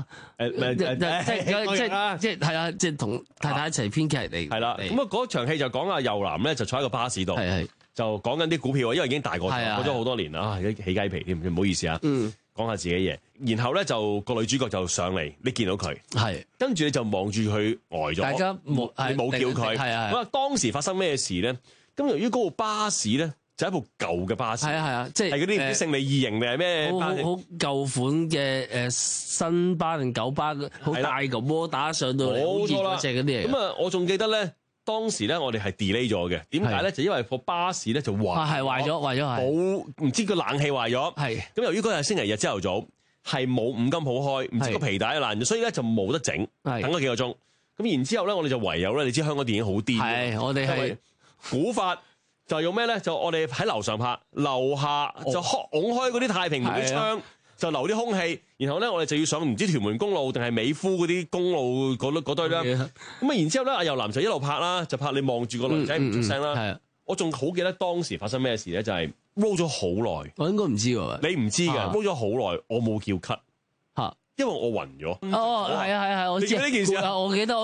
即係係啊，即係同太太一齊編劇嚟。係啦。咁啊嗰場戲就講阿遊男咧就坐喺個巴士度。係。就講緊啲股票，因為已經大個咗，過咗好多年啦，起雞皮添，唔好意思啊。講下自己嘢，然後咧就個女主角就上嚟，你見到佢，係跟住你就望住佢呆咗，你冇叫佢。咁啊，當時發生咩事咧？咁由於嗰部巴士咧就係一部舊嘅巴士。 係啊，即係嗰啲勝利2型定係咩巴士？ 好舊款嘅新巴定舊巴，好大個摩打上到嚟， 冇錯啦， 嗰隻嗰啲嚟。 咁啊，我仲記得咧，當時咧我哋係 delay 咗嘅。點解咧？就因為個巴士咧就壞咗， 冇唔知個冷氣壞咗。 係咁由於嗰日星期日朝頭早係冇五金鋪開，唔知個皮帶爛咗，所以咧就冇得整，等咗幾個鐘。咁然之後咧，我哋就唯有咧，你知香港電影好癲， 係我哋係古法。就用咩咧？就我哋喺樓上拍，樓下就拱開嗰啲太平門啲窗，就留啲空氣。然後咧，我哋就要上唔知屯門公路定係美孚嗰啲公路嗰堆啦。咁啊，然之後咧，阿游南就一路拍啦，就拍你望住個女仔唔出聲啦。我仲好記得當時發生咩事咧，就係 roll 咗好耐。 我應該唔知喎， 你唔知嘅 roll 咗好耐，我冇叫咳。因為我暈咗。 哦，係啊，我知呢件事啊， 我記得。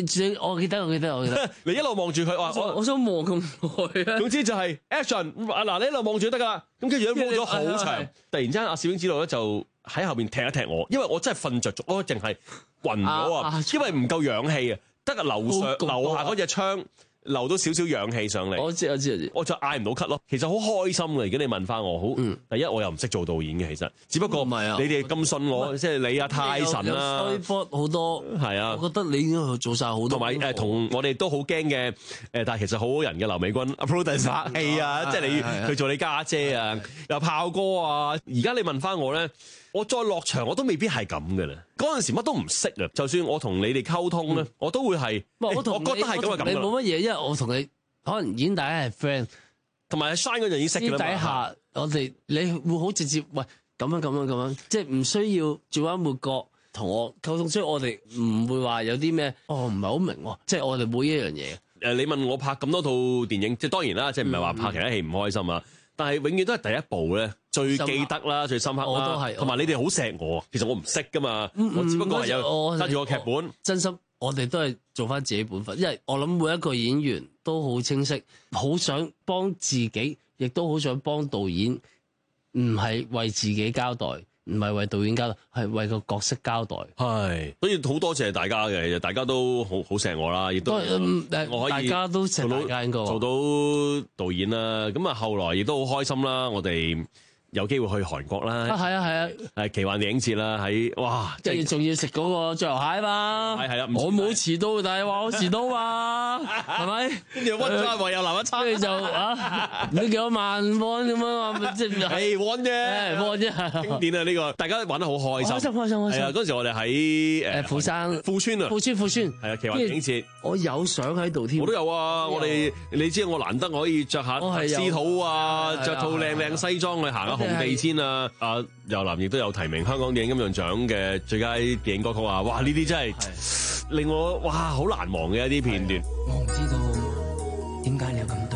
你一路望住佢， 我想望咁耐啊。 總之就係 action， 嗱你一路望住就得噶啦。咁跟住咧 roll 咗好長，突然之間阿攝影指導咧就喺後邊踢一踢我，因為我真係瞓着咗，我淨係暈咗啊，因為唔夠氧氣啊，得個樓下嗰隻窗。留到少少氧氣上嚟， 我知， 我就嗌唔到咳咯。其實好開心嘅，如果你問翻我，好第一我又唔識做導演嘅，其實只不過你哋咁信我，即係你啊泰神啦， 好多係啊， 我覺得你已經做晒好多， 同埋同我哋都好驚嘅但係其實好好人嘅劉美君 producer 拍戲啊，即係你佢做你家姐啊，又炮哥啊，而家你問翻我咧。我再落場我都未必係咁嘅啦，嗰陣時乜都唔識啊！就算我同你哋溝通咧，我都會係，我覺得係咁啊咁。 你冇乜嘢，因為我同你可能已經大家係 friend， 同埋 shine 嗰陣已經識嘅啦嘛。 底下我哋你會好直接，喂咁樣，即係唔需要做一抹角同我溝通，所以我哋唔會話有啲咩唔係好明喎，即係我哋每一樣嘢。 你問我拍咁多套電影，即係當然啦，即係唔係話拍其他戲唔開心啊？但係永遠都係第一部咧，最記得啦，最深刻啦。我都係，同埋你哋好錫我，其實我唔識噶嘛，我只不過係有揸住個劇本。 真心，我哋都係做翻自己本分，因為我諗每一個演員都好清晰，好想幫自己，亦都好想幫導演，唔係為自己交代，唔係為導演交代，係為個角色交代。 係，所以好多謝大家嘅，大家都好錫我啦，亦都我可以大家都錫大家應該做到導演啦。咁啊，後來亦都好開心啦，我哋有機會去韓國啦。 係啊， 奇幻電影節啦，哇！ 即係仲要食嗰個醬油蟹嘛？ 係啦， 我冇遲到，但係話我遲到嘛，係咪？ 跟住溫咗唯有留一餐， 跟住就唔知幾多萬 won 咁樣嘛，即係 won 啫 ，won 啫， 經典啊！呢個大家玩得好開心， 開心。 係啊，嗰陣時我哋喺富山富村啊， 富村係啊，奇幻電影節， 我有相喺度添， 我都有啊！我哋你知我難得可以着下司徒啊，着套靚西裝去行下紅地氈啊！阿游南亦都有提名香港電影金像獎嘅最佳電影歌曲啊！哇，呢啲真係令我好難忘嘅一啲片段。 我唔知道點解你要咁對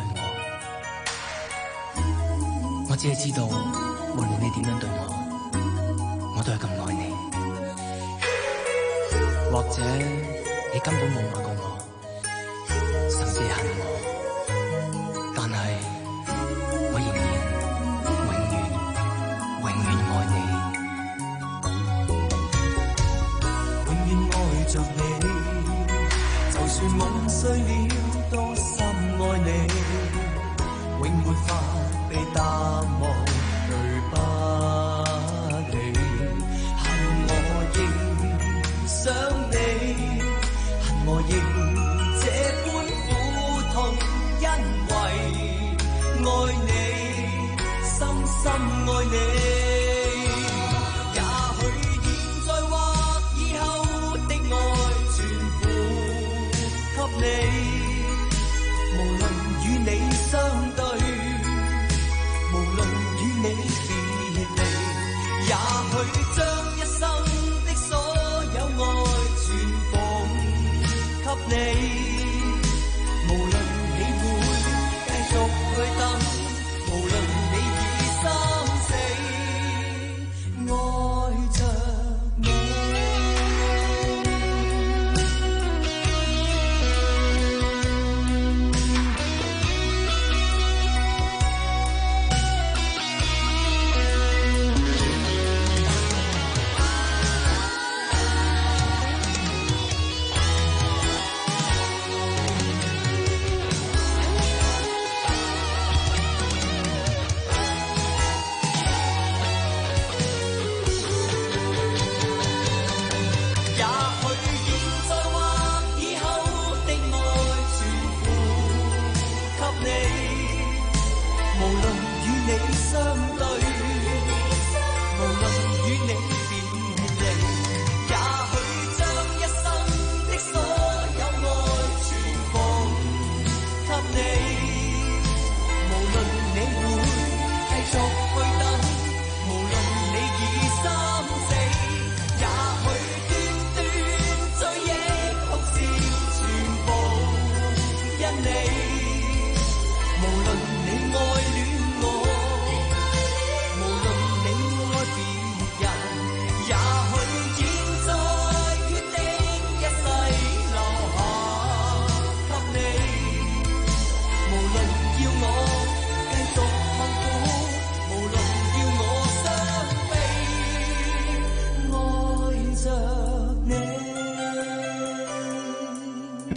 我，我只係知道無論你點樣對我都係咁愛你。或者你根本冇愛過我，甚至恨我，但係我仍然愛着你，就算夢碎了，都深愛你，永沒法被淡忘，對不起，恨我仍想你，恨我仍這般苦痛，因為愛你，深深愛你。你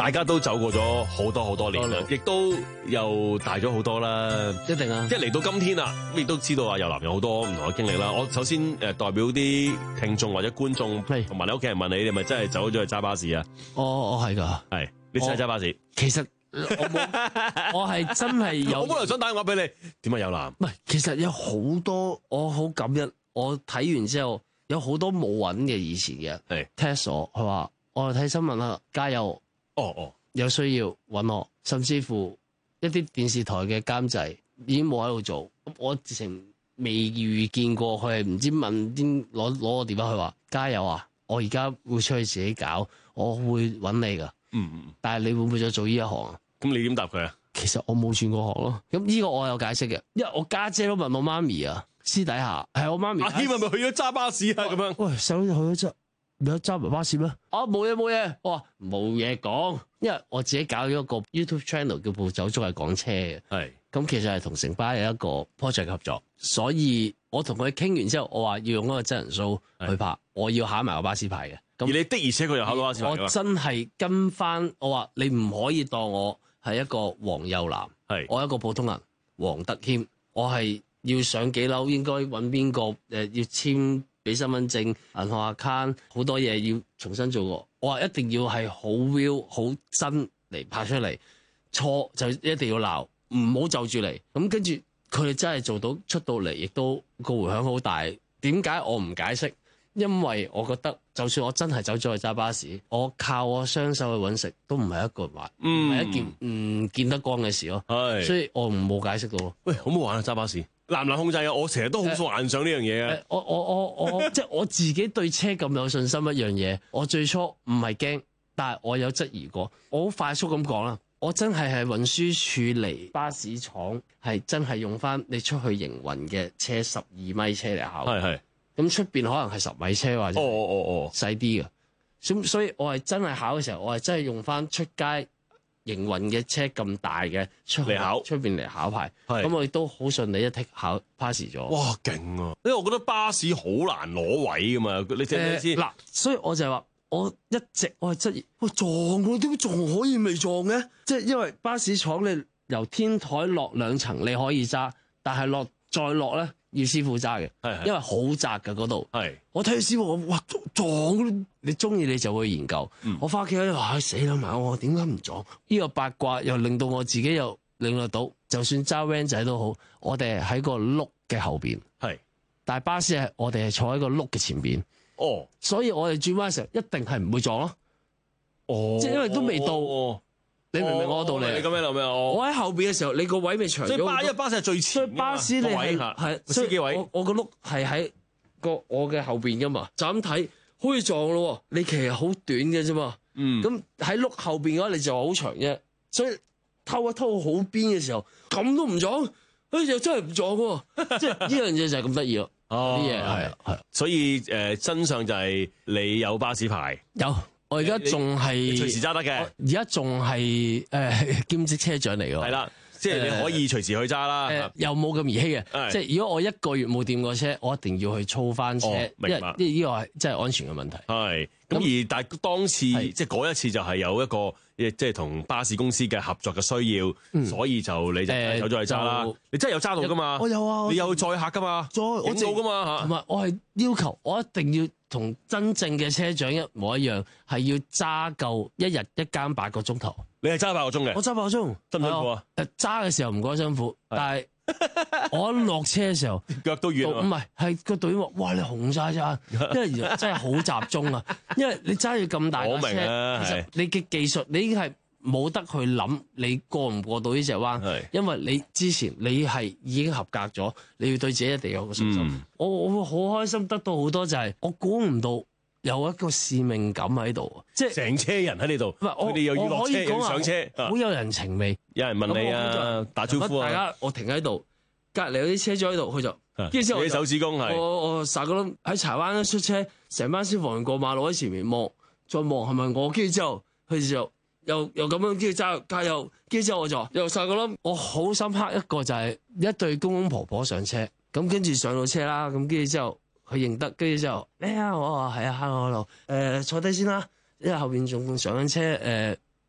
大家都走過咗好多好多年啦，亦都又大咗好多啦。 一定啊！ 一嚟到今天啦，咁亦都知道啊，遊男有好多唔同嘅經歷啦。我首先代表啲聽眾或者觀眾同埋你屋企人問你，你係咪真係走咗去揸巴士啊？ 我係㗎， 係你真係揸巴士。 其實我冇，我係真係有。 我本來想打電話俾你，點解遊男？ 唔係，其實有好多我好感恩。我睇完之後，有好多冇揾嘅以前嘅人 text 我，佢話我睇新聞啦，加油！有需要揾我，甚至乎一啲電視台嘅監製已經冇喺度做，我直情未遇見過佢係唔知問啲攞個電話，佢話加油啊！我而家會出去自己搞，我會揾你噶。但係你會唔會再做呢一行啊？ 咁你點答佢啊？ 其實我冇轉過行咯。咁呢個我有解釋嘅，因為我家姐都問我媽咪啊，私底下係我媽咪。 阿謙係咪去咗揸巴士啊？咁樣喂，細佬去咗揸。你有揸埋巴士咩？冇嘢，我話冇嘢講，因為我自己搞咗一個 YouTube channel 叫暴走族係講車嘅， 係咁其實係同城巴有一個 project 合作，所以我同佢傾完之後，我話要用嗰個真人 show 去拍，我要考埋個巴士牌嘅。 而你的而且確又考到巴士牌， 我真係跟翻，我話你唔可以當我係一個黃幼男，我係一個普通人，黃德謙，我係要上幾樓，應該揾邊個要簽。俾身份證、銀行 account 好多嘢要重新做過，我話一定要係好 real、好真嚟拍出嚟，錯就一定要鬧，唔好就住嚟。咁跟住佢哋真係做到出到嚟，亦都個迴響好大。點解我唔解釋？因為我覺得，就算我真係走咗去揸巴士，我靠我雙手去揾食，都唔係一個話，唔係一件唔見得光嘅事咯。係，所以我冇解釋到咯。 喂，好唔好玩啊？揸巴士？難唔難控制啊？我成日都好幻想呢樣嘢啊！ 我即係我自己對車咁有信心一樣嘢。我最初唔係驚，但係我有質疑過。我好快速咁講啦，我真係運輸署嚟巴士廠係真係用翻你出去營運嘅車12米車嚟考。係。咁出邊可能係10米車或者細啲嘅。咁所以我係真係考嘅時候，我係真係用翻出街營運嘅車咁大嘅出嚟考，出邊嚟考牌，咁我亦都好順利一剔考 pass 咗。 哇，勁啊！因為我覺得巴士好難攞位噶嘛，你知唔知？ 嗱，所以我就係話，我一直我係質疑，喂，撞我點解仲可以未撞嘅？即係因為巴士廠你由天台落2層你可以揸，但係再落咧要師傅揸嘅，因為好窄㗎嗰度。我睇師傅，我哇撞，你中意你就會研究。我翻屋企咧話死啦埋，我點解唔撞？呢個八卦又令到我自己又領略到，就算揸 van 仔都好，我哋喺個轆嘅後邊，但係巴士係我哋係坐喺個轆嘅前邊。所以我哋轉彎嘅時候一定係唔會撞咯。即係因為都未到。你明唔明我個道理？ 你咁樣諗咩？ 我喺後邊嘅時候，你個位未長咗。 所以巴士係最前， 所以巴士你係司機位。 我個轆係喺我嘅後邊噶嘛，就咁睇好似撞咯。你其實好短嘅啫嘛。咁喺轆後邊嘅話，你就好長啫。所以偷一偷好邊嘅時候，咁都唔撞，又真係唔撞喎。即係呢樣嘢就係咁得意咯。啲嘢係。 所以真相就係你有巴士牌有。我而家仲係隨時揸得嘅， 而家仲係兼職車長嚟㗎。係啦，即係你可以隨時去揸啦。 又冇咁兒戲嘅，即係如果我1個月冇掂過車，我一定要去操翻車， 明白？ 呢個係真係安全嘅問題。 係咁但係當次即係嗰一次就係有一個即係同巴士公司嘅合作嘅需要，所以就你就走咗去揸啦。你真係有揸到㗎嘛？我有啊，你有載客㗎嘛？我到㗎嘛嚇。同埋我係要求我一定要同真正嘅車長一模一樣，係要揸夠一日一間8個鐘頭。 你係揸8個鐘嘅？我揸8個鐘，辛唔辛苦啊？揸嘅時候唔覺得辛苦，但係我一落車嘅時候腳都軟。唔係個隊員話：哇！你紅晒咋？因為真係好集中啊！因為你揸住咁大架車，其實你嘅技術你已經係冇得去諗你過唔過到呢隻彎，因為你之前你係已經合格咗，你要對自己一定有個信心。我好開心得到好多，就係我估唔到有一個使命感喺度，即係成車人喺呢度，佢哋又要落車又要上車， 好有人情味。 有人問你啊，打招呼啊， 大家我停喺度，隔離有啲車咗喺度，佢就跟住之後你手指公係我撒個窿喺柴灣出車，成班消防員過馬路喺前面望，再望係咪我？跟住之後佢就又咁樣，跟住揸加油，跟住之後我就又撒個窿。我好深刻一個就係一對公公婆婆上車，咁跟住上到車啦，咁跟住之後佢認得，跟住之後我話係啊，喺我度坐低先啦，因為後邊仲上緊車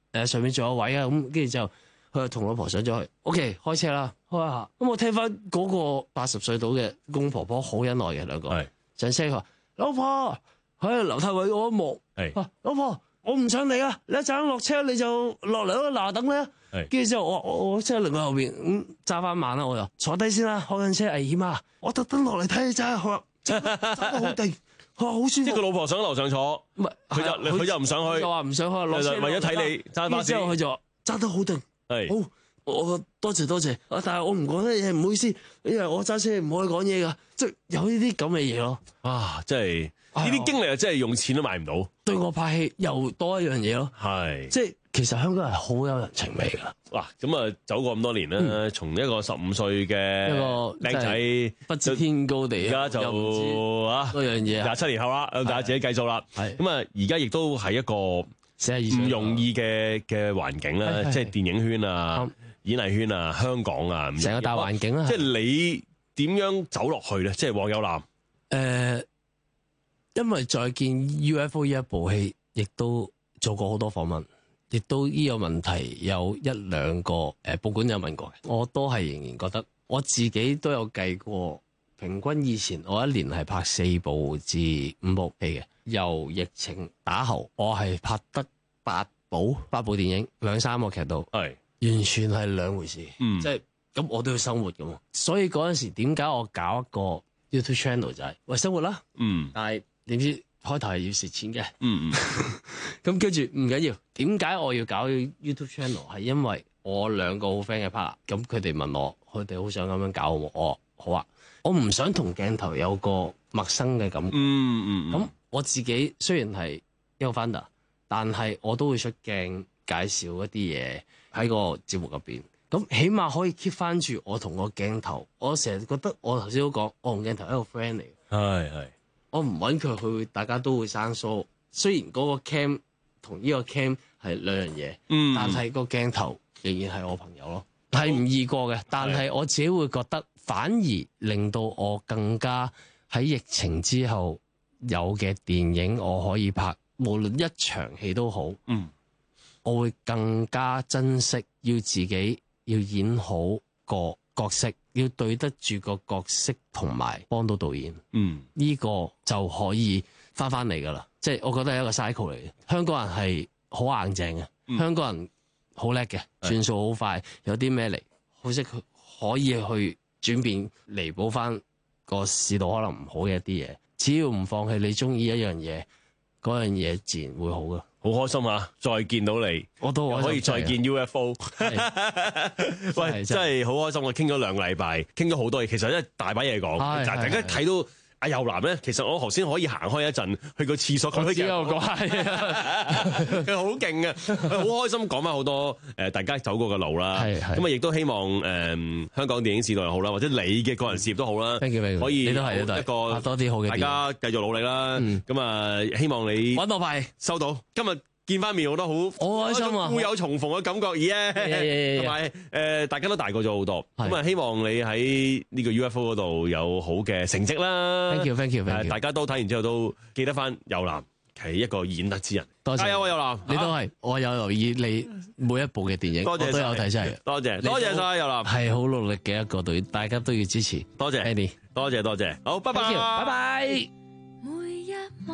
上面仲有位啊，咁跟住之後佢就同老婆上咗去 ，OK 開車啦，開下，咁我聽翻嗰個80歲到嘅公公婆婆好恩愛嘅兩個，上車佢話老婆喺樓梯位我一望，老婆我唔想你啊，你一陣落車你就落嚟嗰嗱等你啊。跟住之後我即係另外後邊揸翻慢啦，我就坐低先啦，開緊車危險啊！我特登落嚟睇你揸，佢話揸得好定，佢話好舒服。 即係個老婆想樓上坐，唔係佢就唔想去， 就話唔想去落車， 為咗睇你揸巴士。 之後佢就話揸得好定，好我多謝，但係我唔講得嘢，唔好意思，因為我揸車唔可以講嘢噶，即係有呢啲咁嘅嘢咯。 啊，真係呢啲經歷啊，真係用錢都買唔到。 對我拍戲又多一樣嘢咯，即係。其實香港人好有人情味噶， 嗱咁啊走過咁多年啦，從一個15歲嘅一個靚仔不知天高地， 而家就啊多樣嘢 27年後啦，大家自己計數啦。咁啊，而家亦都係一個唔容易嘅環境啦，即係電影圈啊、演藝圈啊、香港啊， 成個大環境啦。 即係你點樣走落去咧？即係黃有南因為再見 UFO 呢一部戲，亦都做過好多訪問。亦都呢個問題有1-2個報館有問過嘅，我都係仍然覺得我自己都有計過，平均以前我一年係拍4部至5部戲嘅。由疫情打後，我係拍得8部電影，2-3個劇度，完全係兩回事。即係咁，我都要生活㗎嘛。所以嗰陣時點解我搞一個 YouTube channel 就係為生活啦。但係點知開頭係要蝕錢嘅，咁跟住唔緊要。點解我要搞 YouTube channel？ 係因為我2個好 friend 嘅 partner，咁佢哋問我，佢哋好想咁樣搞我，好啊，我唔想同鏡頭有個陌生嘅感覺。咁我自己雖然係一個 founder，但係我都會出鏡介紹一啲嘢喺個節目入邊。咁起碼可以 keep 翻住我同個鏡頭。我成日覺得我頭先都講，我同鏡頭係一個 friend 嚟。係。我唔揾佢，佢大家都會生疏。雖然嗰個 cam 同呢個 cam 係兩樣嘢，但係個鏡頭仍然係我朋友咯，係唔易過嘅。但係我自己會覺得，反而令到我更加喺疫情之後有嘅電影我可以拍，無論一場戲都好，我會更加珍惜，要自己要演好個角色，要對得住個角色，同埋幫到導演，呢個就可以翻嚟噶啦。即係我覺得係一個 cycle 嚟嘅。香港人係好硬淨嘅，香港人好叻嘅，轉數好快，有啲咩嚟，好識可以去轉變，彌補翻個市道可能唔好嘅一啲嘢。只要唔放棄你中意一樣嘢，嗰樣嘢自然會好噶。 好開心啊！再見到你， 我都可以再見 UFO。喂，真係好開心！我傾咗2個禮拜，傾咗好多嘢，其實真係大把嘢講。大家睇到阿佑南咧，其實我頭先可以行開一陣，去個廁所。佢知我講佢好勁啊！好開心講翻好多大家走過嘅路啦。咁啊，亦都希望香港電影市道又好啦，或者你嘅個人事業都好啦，可以一個拍多啲好嘅， 大家繼續努力啦。咁啊，希望你揾到牌收到今日。見翻面我都好開心啊！ 故友重逢嘅感覺，同埋大家都大個咗好多，咁啊希望你喺呢個 UFO 嗰度有好嘅成績啦。 Thank you。 大家都睇完之後都記得翻佑南係一個演得之人。 多謝， 加油啊佑南！ 你都係，我有留意你每一部嘅電影，我都有睇真係。 多謝晒佑南， 係好努力嘅一個隊，大家都要支持。 多謝 Andy， 多謝，好，拜拜， 拜拜。 每一幕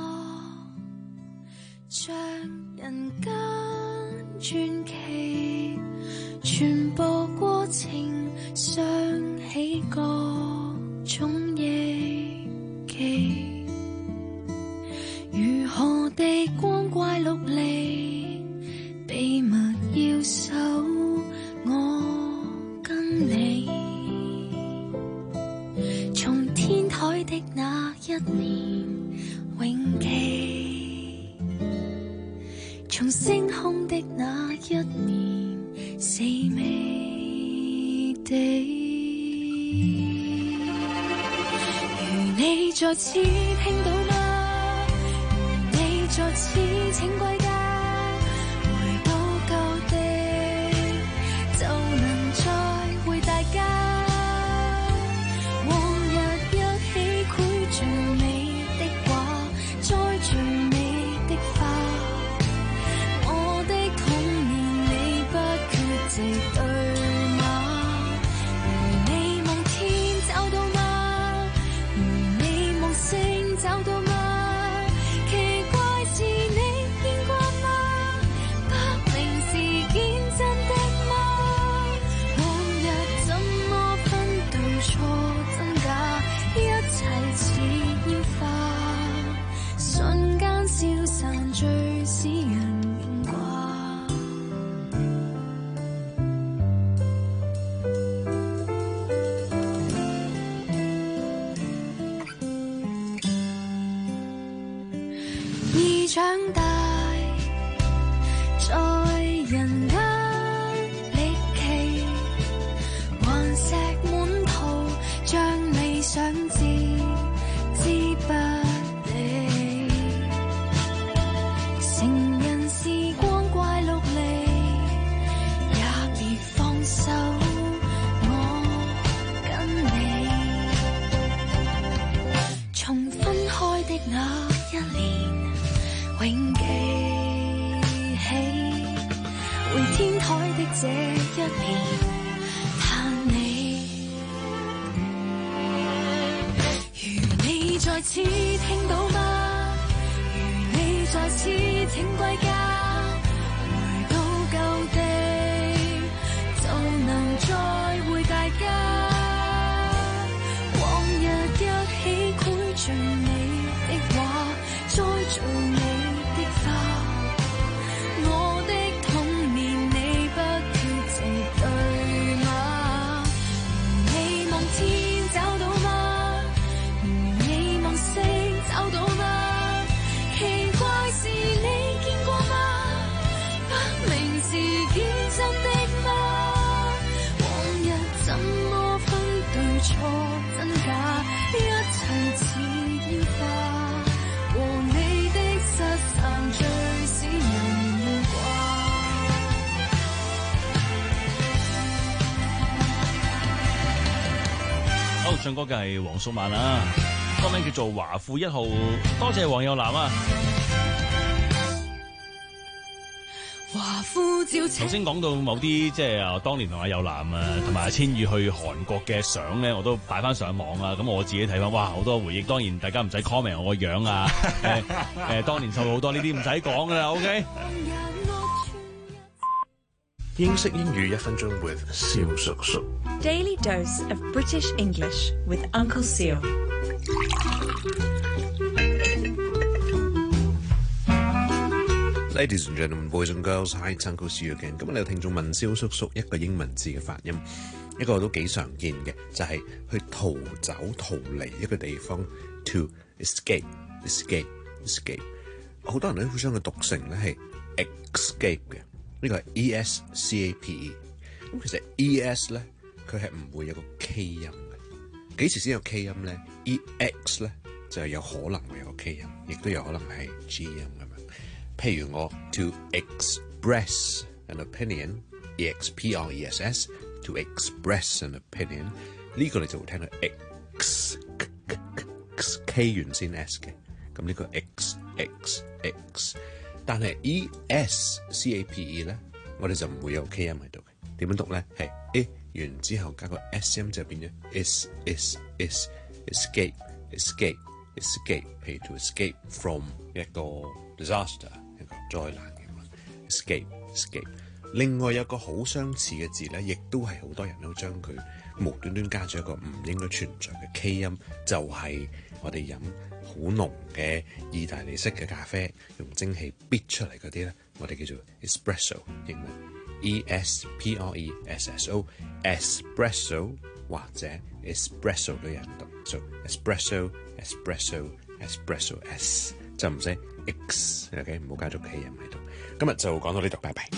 像人間傳奇，全部過程想起各種憶記，如何地光怪陸離，秘密要守我跟你，從天台的那一年永記，從星空的那一年死微地，如你在此聽到嗎？如你在此請歸家，回到舊地就能再會大家，往日一起繪最美的畫，栽最美的花，我的童年找到嗎？奇怪是你見過嗎？不明事件真的嗎？往日怎麼分對錯真假？一切似煙花，瞬間消散，最使人牽掛。已長大，在人間歷奇，頑石滿途，像理想置之不理。成人時光怪陸離，也別放手，我跟你。從分開的那一年，永記起回天台的這一面，盼你。如你在此聽到嗎？如你在此請歸家，回到舊地就能再會大家。往日一起繪着你的畫，栽做你的花，我的童年你不缺席對嗎？如你望天找到嗎？如你望星找到嗎？奇怪是你見過嗎？不明事件真的嗎？往日怎麼分對錯真假？一切似煙花，和你的失散最使人牽掛。 好，唱歌嘅係黃淑曼啊，歌名叫做《華富1號》，多謝黃友南啊。 華富照頭先講到某啲即係當年同阿友南啊，同埋阿千羽去韓國嘅相咧，我都擺翻上網啊。咁我自己睇翻，哇，好多回憶。當然大家唔使 comment 我個樣啊，當年受到好多呢啲唔使講噶啦。OK。 英式英語1分鐘 with 蕭叔叔。 Daily dose of British English with Uncle Seal. Ladies and gentlemen, boys and girls, hi, it's Uncle Seal again. 今日有聽眾問蕭叔叔一個英文字嘅發音，一個都幾常見嘅，就係去逃走、逃離一個地方 ，to escape。好多人咧會將佢讀成咧係 escape 嘅，呢個係 escape。咁其實 es 咧佢係唔會有個 k 音嘅，幾時先有 k 音咧 ？ex 咧就係有可能會有個 k 音，亦都有可能係 g 音咁樣。譬如我 to express an opinion，express to express an opinion， 呢個你就會聽到 x k 完先 s 嘅，咁呢個 x， 但係 escape 咧，我哋就唔會有 k 音喺度嘅。點樣讀咧？係 a 完之後加個 s 音就變咗 escape。譬如 to escape from 一個 disaster， 一個災難咁啦。escape。另外有個好相似嘅字咧，亦都係好多人都將佢無端端加咗一個唔應該存在嘅 k 音，就係我哋飲好濃嘅意大利式嘅咖啡，用蒸汽逼出嚟嗰啲咧，我哋叫做 espresso， 英文 espresso，espresso 或者 espresso 都有人讀，so espresso s 就唔使 x，OK， 唔好加咗 k 音喺度。今日就講到呢度，拜拜。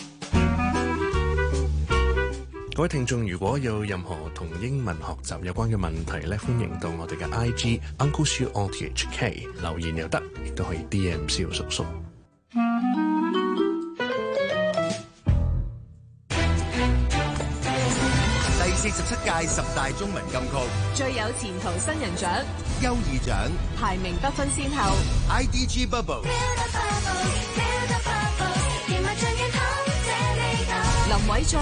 各位聽眾，如果有任何同英文學習有關嘅問題咧，歡迎到我哋嘅 IG Uncle Siu RTHK 留言又得，亦都可以 DM 蕭叔叔。 第47屆10大中文金曲最有前途新人獎、 優異獎排名不分先後。 IDG Bubble、 林偉俊、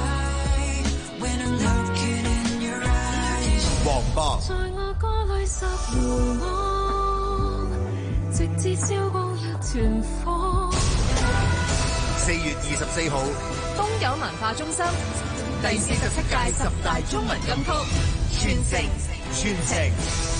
黃博、 在我歌裏散我直至燒光一團火。 4月24號， 東九文化中心第47屆10大中文金曲全城。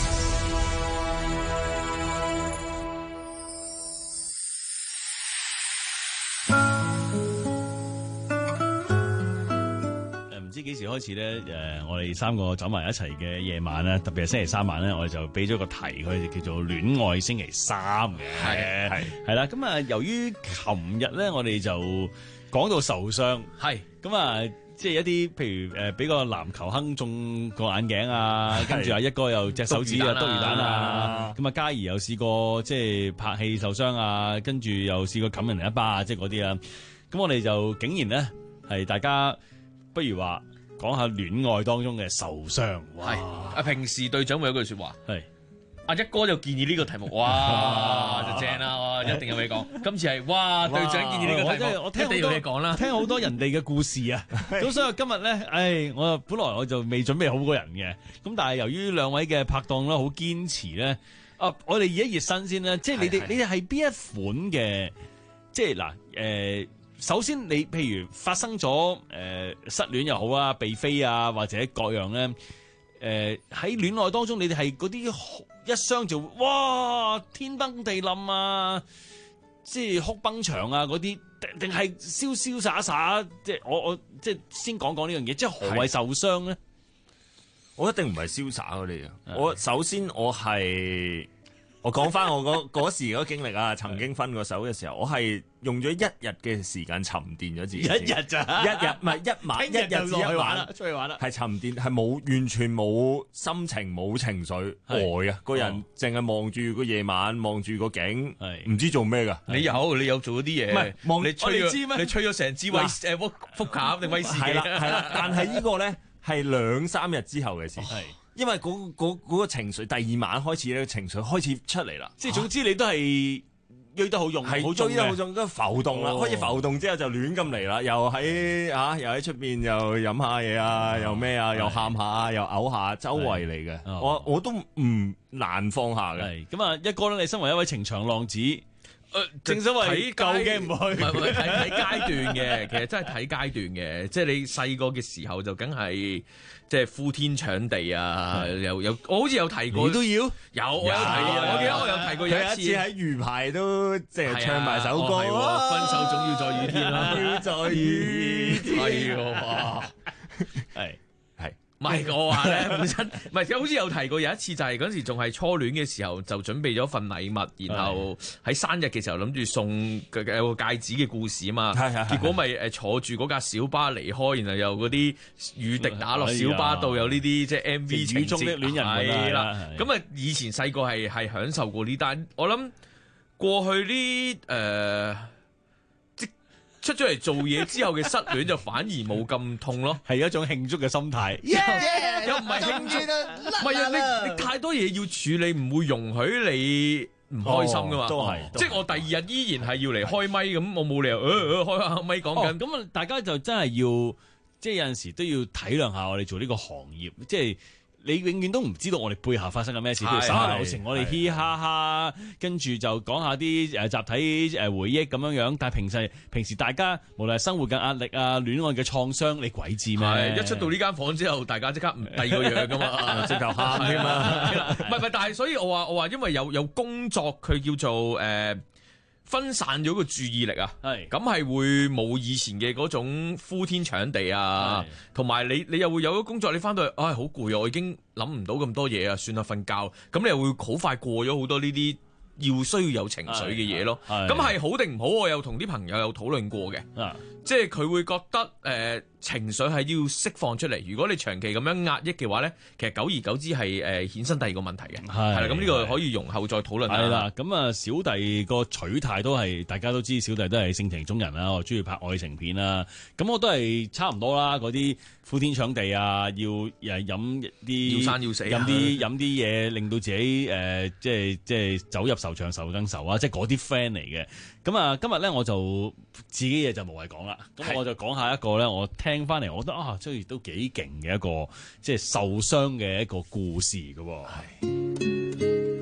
唔知幾時開始咧？我哋三個走埋一齊嘅夜晚咧，特別係星期三晚咧，我哋就俾咗個題佢，叫做戀愛星期三嘅。係啦。咁啊，由於琴日咧，我哋就講到受傷，咁啊，即係一啲譬如俾個籃球坑中個眼鏡啊，跟住一哥又隻手指啊篤魚蛋啊，咁啊嘉怡又試過即係拍戲受傷啊，跟住又試過冚人哋一巴啊，即係嗰啲啊。咁我哋就竟然咧係大家。不如話講下戀愛當中嘅受傷。 係平時隊長會有句説話， 係阿一哥就建議呢個題目，哇就正啦，一定有你講。今次係哇隊長建議呢個題目， 我聽一定要你講啦。 聽好多人哋嘅故事啊，咁所以今日咧，我本來我就未準備好個人嘅，咁但係由於兩位嘅拍檔咧好堅持咧，我哋熱一熱身先啦。即係你哋係邊一款嘅？即係嗱首先，你譬如發生咗失戀又好啊、被飛啊，或者各樣咧，喺戀愛當中，你哋係嗰啲一傷就哇天崩地冧啊，即係哭崩牆啊嗰啲，定係瀟瀟灑灑？即係我即係先講講呢樣嘢，即係何謂受傷咧？ 我一定唔係瀟灑嗰啲啊！我首先我講翻我嗰時嗰經歷啊，曾經分過手嘅時候，我係用咗1日嘅時間沉澱咗自己。 一日咋？ 一日唔係一晚，一日至一晚出去玩啦， 係沉澱，係完全冇心情、冇情緒，呆啊！個人淨係望住個夜晚，望住個景，唔知做咩㗎。 你有做嗰啲嘢？唔係望你吹知咩？ 你吹咗成支福卡定威士忌？ 係啦，但係呢個咧係2-3日之後嘅事。因為嗰個情緒，第二晚開始咧，情緒開始出嚟啦。 即係總之你都係追得好用， 係追得好重，都浮動啦。開始浮動之後就亂咁嚟啦，又喺出邊又飲下嘢啊，又咩啊，又喊下，又嘔下，周圍嚟嘅。我都唔難放下嘅。 咁啊，一哥咧，你身為一位情場浪子。正所謂舊嘅唔去， 唔係睇階段嘅，其實真係睇階段嘅。即係你細個嘅時候就梗係即係呼天搶地啊！有我好似有提過， 你都要我有提過，我記得我有提過有一次喺魚排都即係唱埋首歌， 分手總要在雨天啦， 要在雨天， 係喎，係。唔係我話咧，本身唔係好似有提過有一次，就係嗰陣時仲係初戀嘅時候，就準備咗份禮物，然後喺生日嘅時候諗住送有個戒指嘅故事啊嘛，結果咪坐住嗰架小巴離開，然後又嗰啲雨滴打落小巴度，有呢啲即係 MV 情節， 雨中的戀人係啦。咁啊，以前細個係享受過呢單，我諗過去呢出咗嚟做嘢之後嘅失戀就反而冇咁痛咯， 係一種慶祝嘅心態。 又唔係慶祝，唔係啊！你太多嘢要處理，唔會容許你唔開心噶嘛。 都係， 即係我第二日依然係要嚟開咪咁，我冇理由開下咪講緊。 咁啊，大家就真係要，即係有陣時都要體諒下我哋做呢個行業，即係。你永遠都唔知道我哋背後發生緊咩事，譬如稍後流程，我哋嘻哈哈，跟住就講下啲集體回憶咁樣樣。但係平時大家無論係生活嘅壓力啊、戀愛嘅創傷，你鬼知咩？ 一出到呢間房之後，大家即刻唔第二個樣噶嘛，直頭喊添嘛。唔係，但係所以我話，因為有工作，佢叫做分散咗個注意力啊，咁係會冇以前嘅嗰種呼天搶地啊，同埋你又會有咗工作，你翻到去好攰啊，我已經諗唔到咁多嘢啊，算啦瞓覺，咁你又會好快過咗好多呢啲需要有情緒嘅嘢咯。咁係好定唔好，我有同啲朋友有討論過嘅，即係佢會覺得情緒係要釋放出嚟。如果你長期咁樣壓抑嘅話咧，其實久而久之係衍生第二個問題嘅。係啦，咁呢個可以容後再討論啦。 係啦，咁啊小弟個取態都係大家都知，小弟都係性情中人啦，我中意拍愛情片啦。咁我都係差唔多啦，嗰啲呼天搶地啊，要飲啲要生要死， 飲啲嘢令到自己即係走入愁腸愁更愁啊，即係嗰啲 friend 嚟嘅。咁啊，今日咧我就自己嘢就無謂講啦。咁我就講下一個咧，我聽翻嚟，我覺得即係都幾勁嘅一個即係受傷嘅一個故事㗎喎。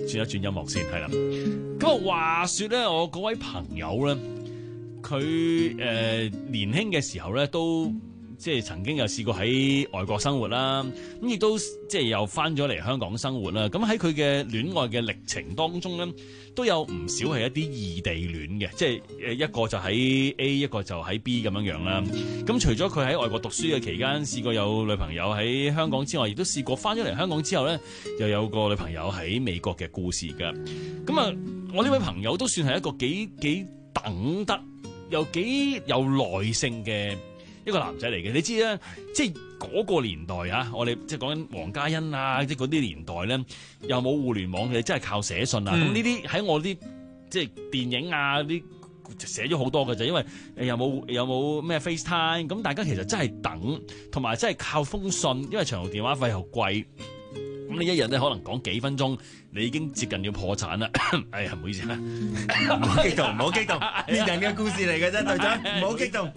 轉一轉音樂先，係啦。咁啊，話說咧，我嗰位朋友咧，佢年輕嘅時候咧，都即係曾經有試過喺外國生活啦，咁亦都即係又翻咗嚟香港生活啦。咁喺佢嘅戀愛嘅歷程當中咧，都有唔少係一啲異地戀嘅，即係一個就喺 A， 一個就喺 B 咁樣樣啦。咁除咗佢喺外國讀書嘅期間試過有女朋友喺香港之外，亦都試過翻咗嚟香港之後咧，又有個女朋友喺美國嘅故事㗎。咁啊，我呢位朋友都算係一個幾等得又幾有耐性嘅一個男仔嚟嘅。你知啦，即係嗰個年代啊，我哋即係講緊黃家欣啊，即係嗰啲年代咧，又冇互聯網嘅，真係靠寫信啊。咁呢啲喺我啲即係電影啊啲寫咗好多嘅，就因為又冇咩 FaceTime， 咁大家其實真係等，同埋真係靠封信，因為長途電話費又貴。咁你一日咧可能講幾分鐘，你已經接近要破產啦。哎呀，唔好意思啊， 唔好激動，唔好激動，別人嘅故事嚟嘅啫，隊長，唔好激動。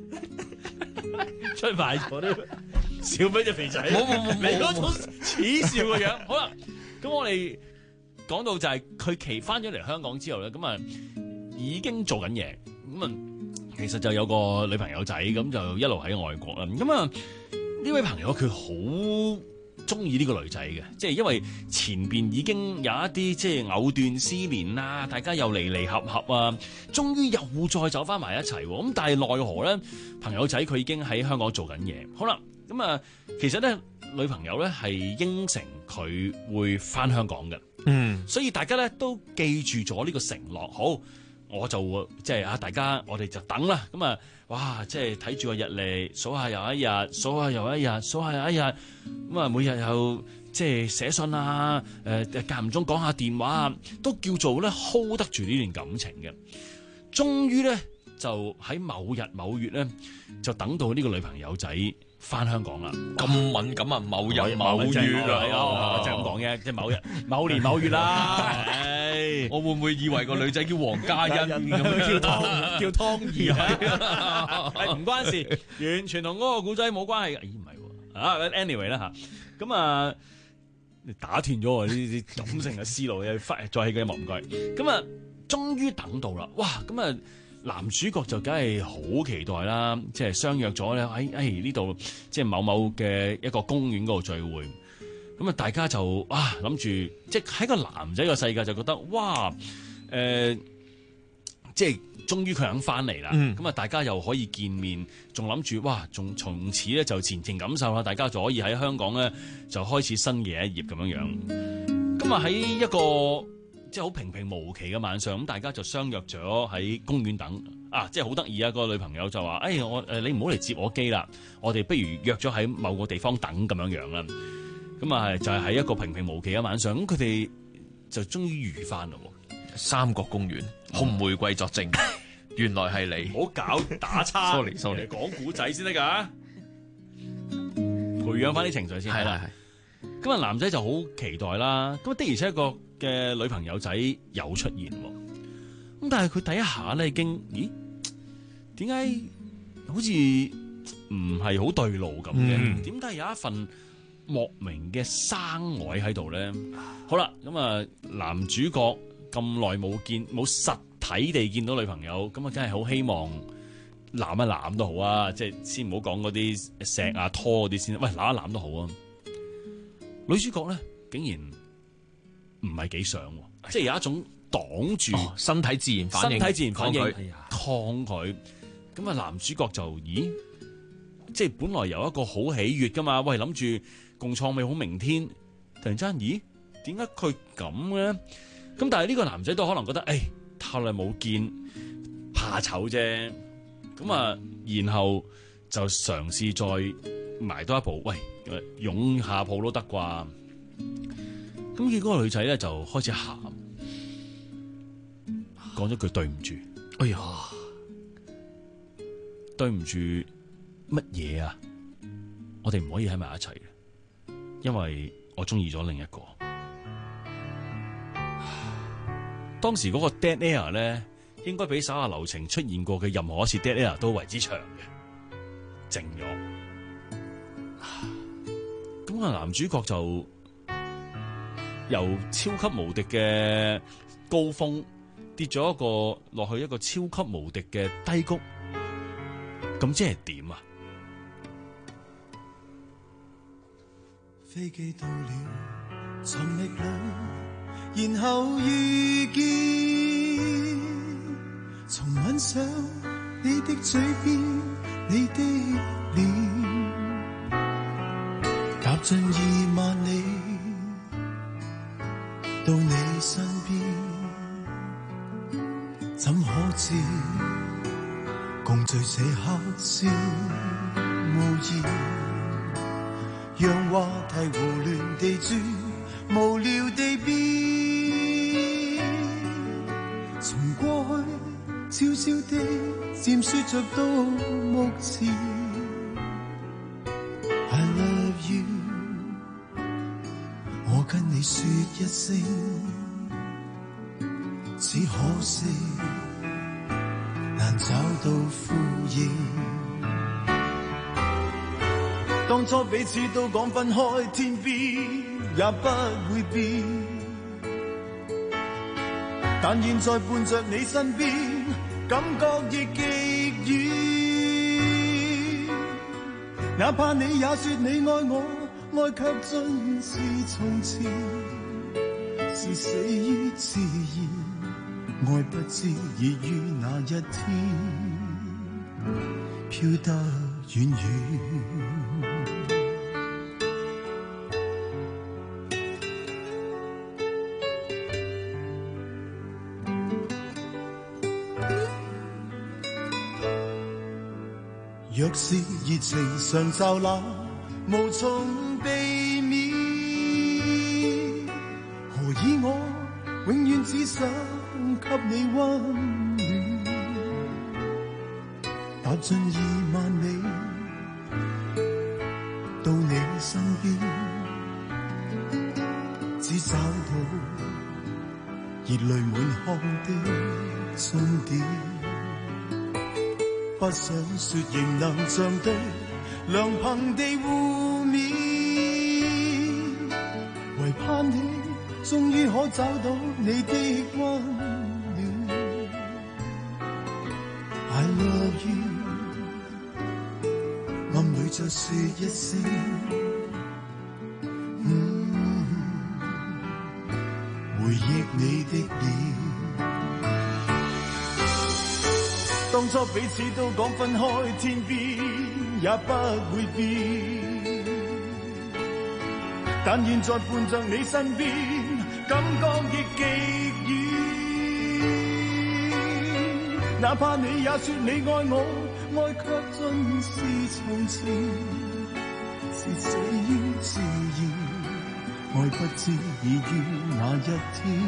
出賣咗啲笑俾隻肥仔，冇你嗰種恥笑嘅樣。好啦，咁我哋講到就係佢翻咗嚟香港之後咧，咁啊已經做緊嘢，咁啊其實就有個女朋友仔，咁就一路喺外國啦。咁啊呢位朋友佢好中意呢個女仔嘅，即係因為前邊已經有一啲即係藕斷絲連啦，大家又離離合合啊，終於又再走翻埋一齊。咁但係奈何咧，朋友仔佢已經喺香港做緊嘢。好啦，咁啊，其實咧女朋友咧係應承佢會翻香港嘅，所以大家咧都記住咗呢個承諾。好，我就即係啊，大家我哋就等啦。咁啊，哇，即係睇住個日曆，數下又一日，數下又一日，數下又一日。咁啊，每日又即係寫信啊，間唔中講下電話啊，都叫做咧 hold 得住呢段感情嘅。終於咧就喺某日某月咧，就等到呢個女朋友仔翻香港啦。 咁敏感啊！某日某月啊， 就咁講嘅，即係某日某年某月啦。 我會唔會以為個女仔叫黃嘉欣咁叫湯兒啊？唔關事，完全同嗰個古仔冇關係嘅。咦，唔係喎啊！anyway 啦嚇，咁啊打斷咗我呢啲感性嘅思路，再起個音樂唔該。咁啊，終於等到啦！哇，咁啊〜男主角就梗係好期待啦，即係相約咗咧喺呢度，即係某某嘅一個公園嗰度聚會。咁啊，大家就諗住，即係喺個男仔嘅世界就覺得哇，即係終於佢肯翻嚟啦。咁啊，大家又可以見面，仲諗住哇，仲從此咧就前程感受啦，大家就可以喺香港咧就開始新嘅一頁咁樣樣。咁啊喺一個即係好平平無奇嘅晚上，咁大家就相約咗喺公園等啊！即係好得意啊！個女朋友就話：你唔好嚟接我機啦，我哋不如約咗喺某個地方等咁樣樣啦。咁啊，就係喺一個平平無奇嘅晚上，咁佢哋就終於遇翻咯。 三角公園，紅玫瑰作證，原來係你。 唔好搞打叉 ，sorry， 講古仔先得㗎，培養翻啲情緒先。係啦，係。咁啊，男仔就好期待啦。咁的而且確嘅女朋友仔有出現，咁但係佢第一下咧已經，咦？點解好似唔係好對路咁嘅？點解有一份莫名嘅生呆喺度咧？好啦，咁啊，男主角咁耐冇實體地見到女朋友，咁啊，真係好希望攬一攬都好啊！即係先唔好講嗰啲錫啊拖嗰啲先，喂，攬一攬都好啊！女主角咧竟然唔係幾想，即係有一種擋住身體自然反應， 抗拒。咁啊，男主角就咦，即係本來有一個好喜悅噶嘛，喂，諗住共創美好明天，突然之間，咦，點解佢咁嘅咧？咁但係呢個男仔都可能覺得，太耐冇見，怕醜啫。咁啊，然後就嘗試再埋多一步，喂，擁下抱都得啩？咁結果個女仔咧就開始喊，講咗句對唔住。哎呀，對唔住乜嘢啊？我哋唔可以喺埋一齊嘅，因為我中意咗另一個。當時嗰個 dead air 咧，應該比手下留情出現過嘅任何一次 dead air 都為之長嘅，靜咗。咁啊，男主角就由超級無敵嘅高峰跌咗落去一個超級無敵嘅低谷，咁即係點啊？ 飛機到了尋覓裏，然後遇見，重吻上你的嘴邊，你的臉，踏進2萬里，到你身邊，怎可知共聚這刻笑無言，讓話題胡亂地轉，無聊地變，從過去悄悄地漸說着到目前 I love you， 我跟你說一聲，只可惜難找到呼應，當初彼此都講分開，天邊也不會變，但現在伴着你身邊，感覺亦極遠。哪怕你也說你愛我，愛卻盡是從前，是死於自然，愛不知已於那一天飄得遠遠。若是熱情常驟冷，無從避免，何以我永遠只想給你溫暖，踏進2萬里，到你身邊，只找到熱淚滿腔的終點。不想說仍能像對良朋地互勉，唯盼你終於可找到你的溫暖。I love you， 暗裏再說一聲，回憶你的臉。當初彼此都講分開，天邊也不會變，但現在伴着你身邊，感覺亦極遠。哪怕你也說你愛我，愛卻盡是從前，是死於自然，愛不知已於那一天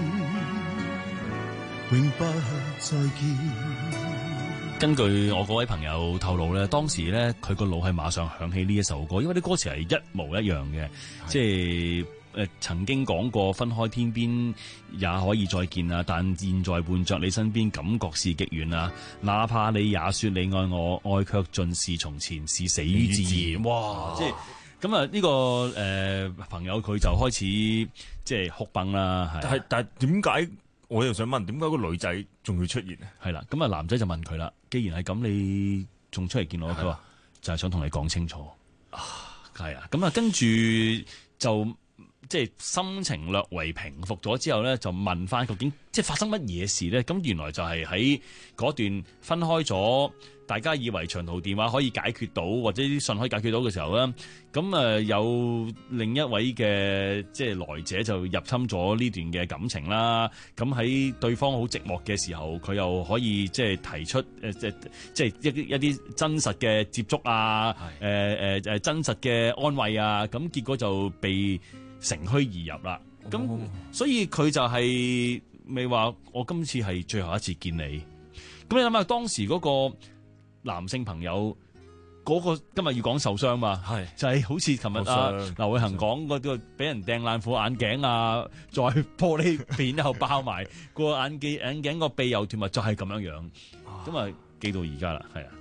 永不再見。 根據我嗰位朋友透露咧，當時咧佢個腦係馬上響起呢一首歌，因為啲歌詞係一模一樣嘅，即係曾經講過分開天邊也可以再見啊，但現在伴着你身邊，感覺是極遠啊。哪怕你也說你愛我，愛卻盡是從前，是死於自然。哇！即係咁啊！呢個朋友佢就開始即係哭崩啦。 但係點解？我又想問，點解個女仔仲要出現咧？ 係啦，咁啊男仔就問佢啦，既然係咁，你仲出嚟見我？佢話就係想同你講清楚。係啊，咁啊跟住就即係心情略為平復咗之後咧，就問翻究竟即係發生乜嘢事咧？咁原來就係喺嗰段分開咗，大家以為長途電話可以解決到，或者啲信可以解決到嘅時候咧，咁有另一位嘅即係來者就入侵咗呢段嘅感情啦。咁喺對方好寂寞嘅時候，佢又可以即係提出即係一啲真實嘅接觸啊，真實嘅安慰啊。咁結果就被乘虛而入啦。咁所以佢就係未話我今次係最後一次見你。咁你諗下當時嗰個男性朋友嗰個今日要講受傷嘛，係就係好似琴日劉偉恒講嗰個俾人掟爛副眼鏡啊，再玻璃片又爆埋個眼鏡個鼻又斷，咪就係咁樣樣，咁啊記到而家啦，係啊。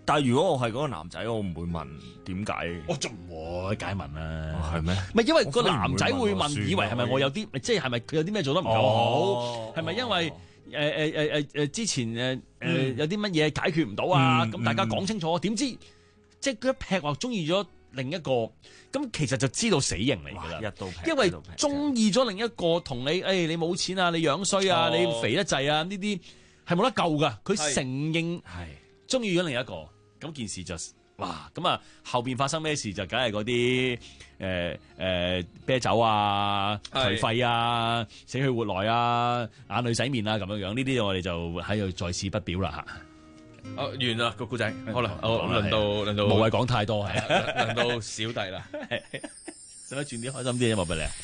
但係如果我係嗰個男仔，我唔會問點解。 我仲唔會解問啦， 係咩？ 唔係因為個男仔會問，以為係咪我有啲，即係係咪佢有啲咩做得唔夠好？係咪因為之前有啲乜嘢解決唔到啊？咁大家講清楚，點知即係佢一劈話中意咗另一個，咁其實就知道死刑嚟㗎啦。 一刀劈， 因為中意咗另一個同你，你冇錢啊，你樣衰啊，你肥得滯啊，呢啲係冇得救㗎。佢承認係中意咗另一個，咁件事就哇咁啊，後邊發生咩事就梗係嗰啲啤酒啊、頹廢啊、死去活來啊、眼淚洗面啊咁樣樣，呢啲我哋就喺度在此不表啦嚇。 完啦個故仔，好啦，輪到無謂講太多係， 輪到小弟啦， 使唔使轉啲開心啲嘅音樂俾你啊？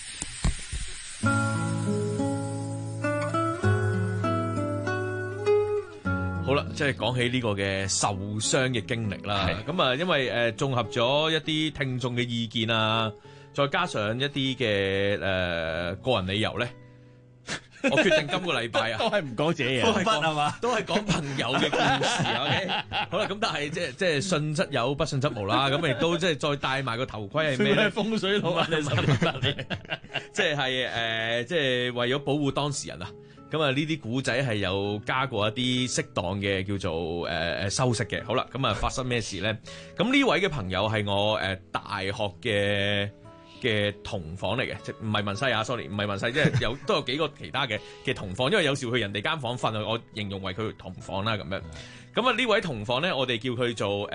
好啦，即係講起呢個嘅受傷嘅經歷啦，咁啊，因為綜合咗一啲聽眾嘅意見啊，再加上一啲嘅個人理由咧。我決定今個禮拜啊， 都係唔講自己嘢， 都係講朋友嘅故事。OK， 好啦，咁但係即係信則有，不信則無啦。咁亦都即係再戴埋個頭盔係咩咧？ 風水佬啊，你心即係為咗保護當事人啊。咁啊，呢啲古仔係有加過一啲適當嘅叫做修飾嘅。好啦，咁啊發生咩事咧？咁呢位嘅朋友係我大學嘅同房嚟嘅，即唔係文西啊 ，sorry， 唔係文西，即係都有幾個其他嘅同房，因為有時去人哋間房瞓，我形容為佢同房啦咁樣。咁啊呢位同房咧，我哋叫佢做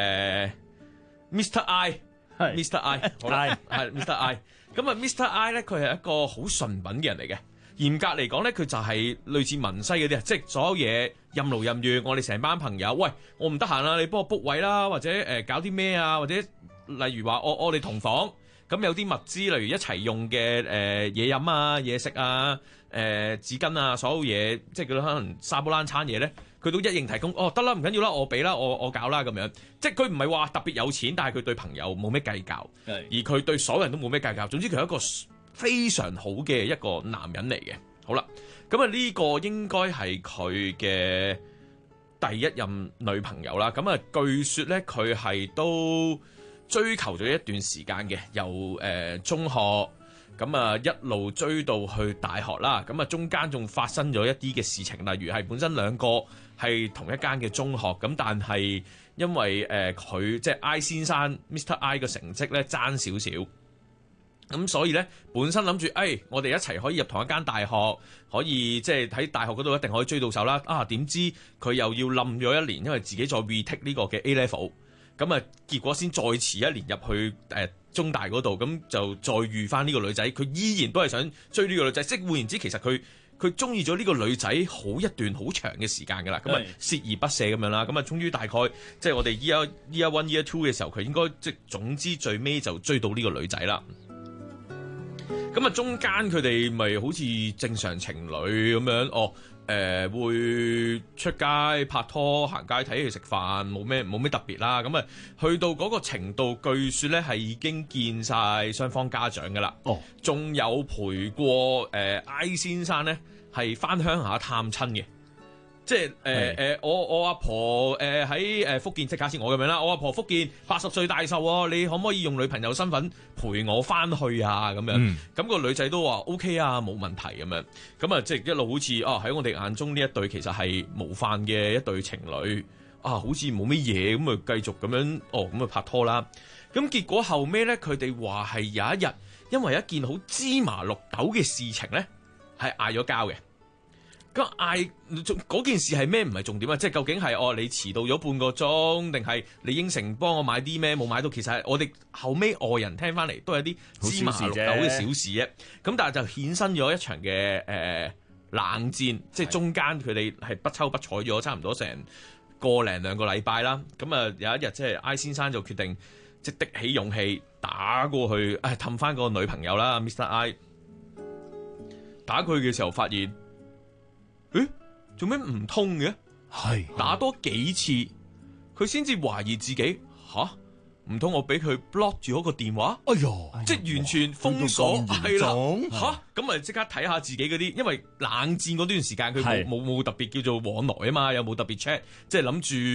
Mr. I，Mr. I， 好啦，係 Mr. I。咁啊 Mr. I 咧，佢係一個好純品嘅人嚟嘅。嚴格嚟講咧，佢就係類似文西嗰啲啊，即係所有嘢任勞任怨。我哋成班朋友，喂，我唔得閒啦，你幫我 book 位啦，或者搞啲咩啊，或者例如話我哋同房。咁有啲物資，例如一齊用嘅嘢飲啊、嘢食啊、紙巾啊，所有嘢，即係佢可能沙煲冷餐嘢咧，佢都一應提供。哦，得啦，唔緊要啦，我俾啦，我搞啦咁樣。即係佢唔係話特別有錢，但係佢對朋友冇咩計較，而佢對所有人都冇咩計較。總之佢係一個非常好嘅一個男人嚟嘅。好啦，咁啊呢個應該係佢嘅第一任女朋友啦。咁啊據說咧，佢係都追求咗一段時間嘅，由中學咁啊一路追到去大學啦，咁啊中間仲發生咗一啲嘅事情，例如係本身兩個係同一間嘅中學，咁但係因為佢即係 I 先生 Mr. I 嘅成績咧爭少少，咁所以咧本身諗住我哋一齊可以入同一間大學，可以即係喺大學嗰度一定可以追到手啦。點知佢又要冧咗一年，因為自己再 retake 呢個嘅 A level。咁啊，結果先再遲一年入去中大嗰度，咁就再遇翻呢個女仔，佢依然都係想追呢個女仔。即係換言之，其實佢中意咗呢個女仔好一段好長嘅時間㗎啦。咁啊，鍥而不捨咁樣啦。咁啊，終於大概即係我哋 year 1 year 2嘅時候，佢應該即係總之最尾就追到呢個女仔啦。咁啊，中間佢哋咪好似正常情侶咁樣會出街拍拖、行街、睇戲、食飯，冇咩特別啦。咁啊，去到嗰個程度，據說咧係已經見晒雙方家長噶啦。仲有陪過I 先生咧係翻鄉下探親嘅。即係我阿婆喺福建，即假設我咁樣啦，我阿婆福建80歲大壽喎，你可唔可以用女朋友身份陪我翻去啊？咁樣咁個女仔都話 OK 啊，冇問題咁樣。咁啊，即係一路好似喺我哋眼中呢一對其實係模範嘅一對情侶好似冇乜嘢咁啊，繼續咁樣咁啊拍拖啦。咁結果後尾咧，佢哋話係有一日因為一件好芝麻綠豆嘅事情咧，係嗌咗交嘅。咁嗰件事係咩唔係重點啊？即係究竟係你遲到咗半個鐘，定係你應承幫我買啲咩冇買到？其實係我哋後尾外人聽翻嚟都係啲芝麻綠豆嘅小事啫。咁但係就衍生咗一場嘅冷戰，即係中間佢哋係不瞅不睬咗差唔多成個零兩個禮拜啦。咁啊有一日即係 I 先生就決定即係的起勇氣打過去，氹翻個女朋友啦 Mr. I。打佢嘅時候發現。做咩唔通嘅？係打多幾次，佢先至懷疑自己唔通我俾佢 block 住嗰個電話？即係完全封鎖係啦。咁咪即刻睇下自己嗰啲，因為冷戰嗰段時間佢冇特別叫做往來啊嘛，又冇特別 check，即係諗住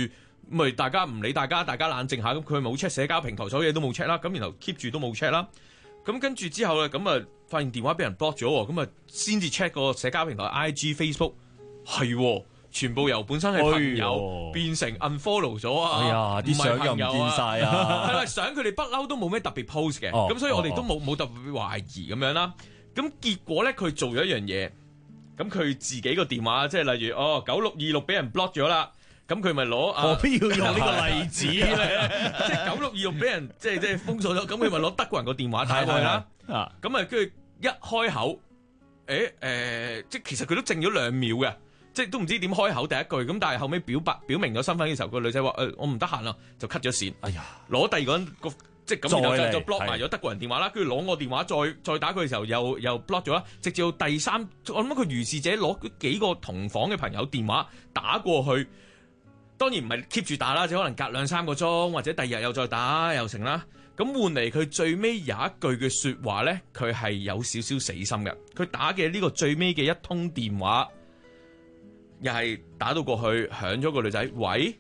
咪大家唔理大家冷靜下，咁佢冇 check 社交平台，所有嘢都冇 check 啦，咁然後 keep 住都冇 check 啦，咁跟住之後咧，咁啊發現電話俾人 block 咗喎，咁啊先至 check 個社交平台 IG、Facebook 係。全部由本身係朋友變成 unfollow 咗啊！ 哎呀，啲相又唔見晒啊！ 係啦，相佢哋不嬲都冇咩特別 post 嘅，咁所以我哋都冇特別懷疑咁樣啦。咁結果咧，佢做咗一樣嘢，咁佢自己個電話，即係例如9626俾人 block 咗啦，咁佢咪攞何必要用呢個例子咧？ 即係9626俾人即係封鎖咗，咁佢咪攞德國人個電話打過去啦。咁啊，跟住一開口，即係其實佢都靜咗2秒嘅。即係都唔知點開口第一句，咁但係後尾表明咗身份嘅時候，個女仔話我唔得閒啦，就 cut 咗線。哎呀，攞第二個人個即係咁，然後就 block 埋咗德國人電話啦。跟住攞我電話再打佢嘅時候，又 block 咗啦。直至到第3，我諗佢如是者攞幾個同房嘅朋友電話打過去，當然唔係 keep 住打啦，即可能隔2-3個鐘，或者第二日又再打又成啦。咁換嚟佢最尾有一句嘅説話咧，佢係有少少死心嘅。佢打嘅呢個最尾嘅一通電話。又係打到過去，響咗個女仔，喂，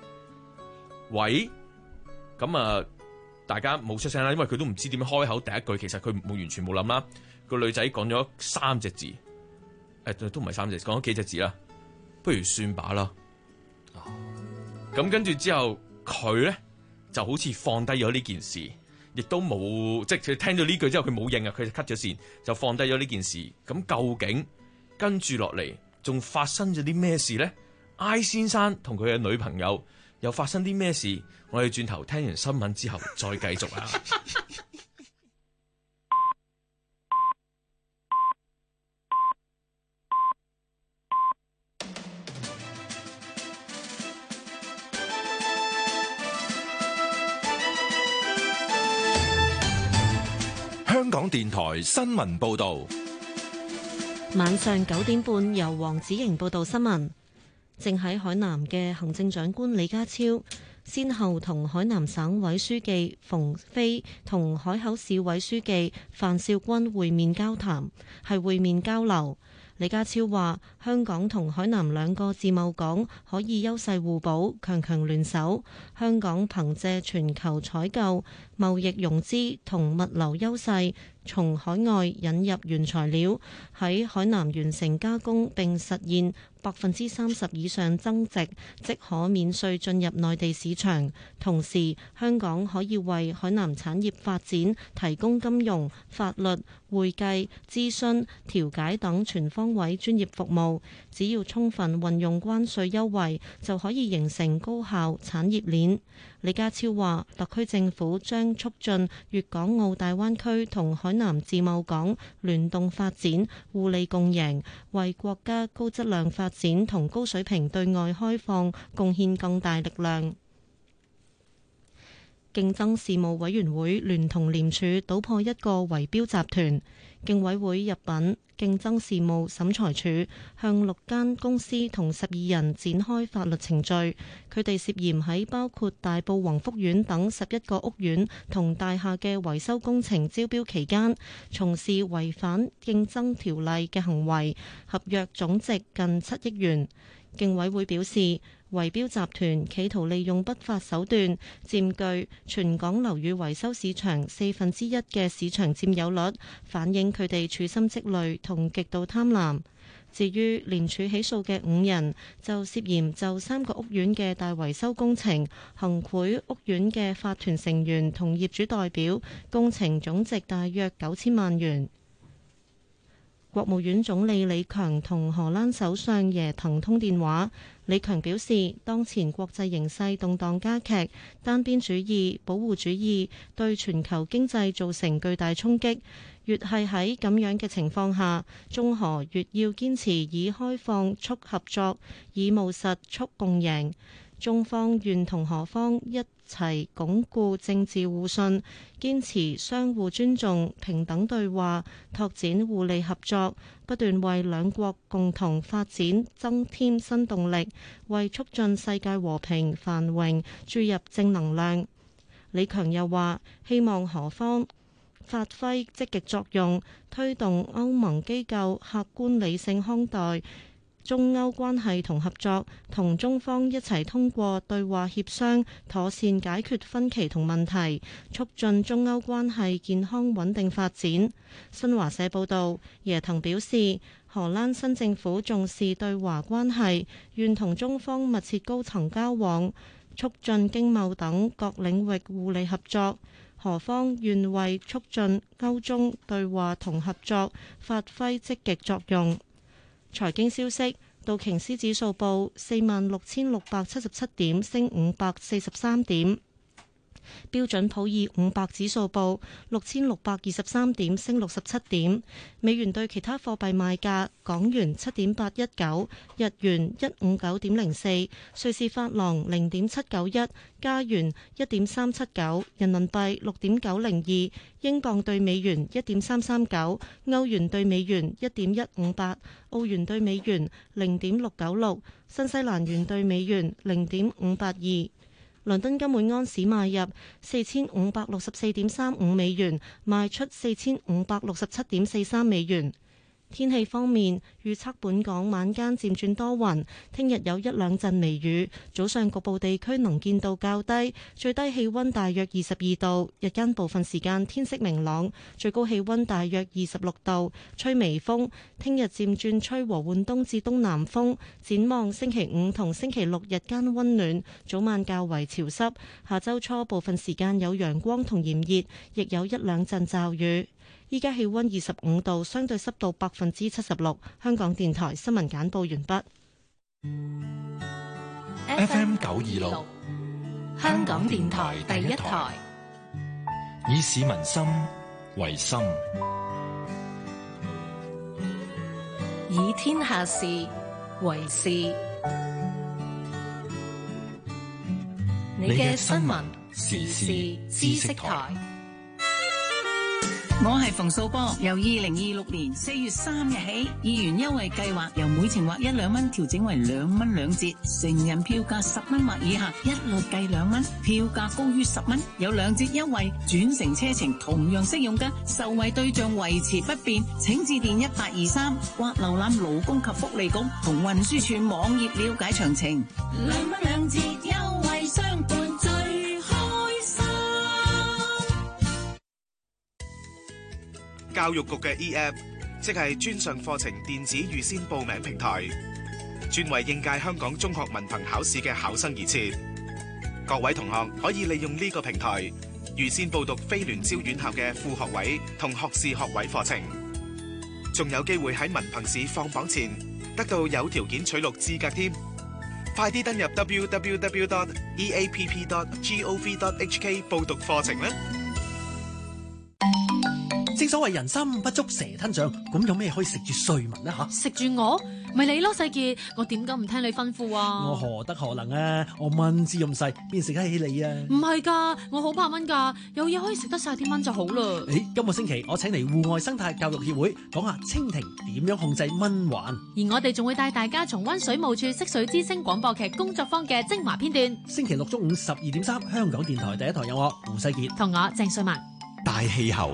咁啊，大家冇出聲啦，因為佢都唔知點樣開口第一句，其實佢完全冇諗啦。個女仔講咗3隻字，都唔係3隻字，講咗幾隻字啦，不如算把啦。咁跟住之後，佢咧就好似放低咗呢件事，亦都冇，即係佢聽到呢句之後，佢冇應啊，佢就 cut 咗線，就放低咗呢件事。咁究竟跟住落嚟？仲發生咗啲咩事呢？ I 先生同佢嘅女朋友又發生啲咩事？我哋轉頭聽完新聞之後再繼續啊！ 香港電台新聞報導。 晚上9點半，由黃子瑩報道新聞。正喺海南嘅行政長官李家超，先後同海南省委書記馮飛同海口市委書記范少軍會面交流。李家超話：香港同海南2個自貿港可以優勢互補，強強聯手。香港憑借全球採購、貿易融資同物流優勢，從海外引入原材料，喺海南完成加工並實現30%以上增值，即可免稅進入內地市場。同時，香港可以為海南產業發展提供金融、法律、會計、諮詢、調解等全方位專業服務。只要充分運用關稅優惠，就可以形成高效產業鏈。李家超話，特區政府將促進粵港澳大灣區同海南自貿港聯動發展，互利共贏，為國家高質量發展同高水平對外開放貢獻更大力量。競爭事務委員會聯同廉署搗破一個圍標集團，競委會入禀競爭事務審裁處，向6間公司同12人展開法律程序。佢哋涉嫌喺包括大埔宏福苑等11個屋苑同大廈嘅維修工程招標期間，從事違反競爭條例嘅行為，合約總值近7億元。競委會表示，圍標集團企圖利用不法手段佔據全港樓宇維修市場1/4嘅市場佔有率，反映佢哋處心積慮同極度貪婪。至於廉署起訴嘅5人，就涉嫌就3個屋苑嘅大維修工程行賄屋苑嘅法團成員同業主代表，工程總值大約9000萬元。國務院總理李強同荷蘭首相耶騰通電話。李強表示，當前國際形勢動盪加劇，單邊主義、保護主義對全球經濟造成巨大衝擊。越係喺咁樣嘅情況下，中荷越要堅持以開放促合作，以務實促共贏。中方願同荷方一齊鞏固政治互信，堅持相互尊重、平等對話，拓展互利合作，不斷為兩國共同發展增添新動力，為促進世界和平繁榮注入正能量。李強又話，希望荷方發揮積極作用，推動歐盟機構客觀理性看待中歐關係同合作，同中方一齊通過對話協商，妥善解決分歧同問題，促進中歐關係健康穩定發展。新華社報導，耶騰表示，荷蘭新政府重視對華關係，願同中方密切高層交往，促進經貿等各領域互利合作。荷方願為促進歐中對話同合作發揮積極作用。財經消息，道瓊斯指數報46,677點，升543點。標準普爾500指數報6,623點，升67點。美元對其他貨幣賣價：港元7.819，日元159.04，瑞士法郎0.791，加元1.379，人民幣6.902，英鎊對美元1.339，歐元對美元1.158，澳元對美元0.696，新西蘭元對美元0.582。倫敦金每安士買入4564.35美元，賣出4567.43美元。天氣方面，預測本港晚間漸轉多雲，聽日有一兩陣微雨，早上局部地區能見度較低，最低氣溫大約22度，日間部分時間天色明朗，最高氣溫大約26度，吹微風。聽日漸轉吹和緩東至東南風，展望星期五同星期六日間溫暖，早晚較為潮濕，下周初部分時間有陽光同炎熱，亦有一兩陣驟雨。依家氣溫25度，相對濕度76%。香港電台新聞簡報完畢。 FM 926， 香港電台第一台， 以市民心為心， 以天下事為事。你嘅新聞時事知識台。 我係馮素波，由2026年4月3日起，議員優惠計劃由每程劃1、2蚊調整為2蚊2折，成人票價10蚊或以下一律計2蚊，票價高於10蚊有2折優惠，轉乘車程同樣適用㗎，受惠對象維持不變，請致電1823或瀏覽勞工及福利局同運輸署網頁了解詳情。2蚊2折優惠相伴最開心。 教育局嘅 E-App， 即係專上課程電子預先報名平台，專為應屆香港中學文憑考試嘅考生而設。各位同學可以利用呢個平台預先報讀非聯招院校嘅副學位同學士學位課程，仲有機會喺文憑試放榜前得到有條件取錄資格添。快啲登入 www.eapp.gov.hk 報讀課程啦！ 正所謂人心不足蛇吞象，咁有咩可以食住睡文呢？吓， 食住我咪你咯，世傑，我點解唔聽你吩咐啊？ 我何德何能啊？我蚊子咁細，邊食得起你啊？ 唔係噶，我好怕蚊噶，有嘢可以食得晒啲蚊就好啦。 誒，今個星期我請嚟戶外生態教育協會講下蜻蜓點樣控制蚊患， 而我哋仲會帶大家重溫水務處色水之聲廣播劇工作坊嘅精華片段。 星期六中午12.3，香港電台第一台有我胡世傑同我鄭瑞文。 大氣候。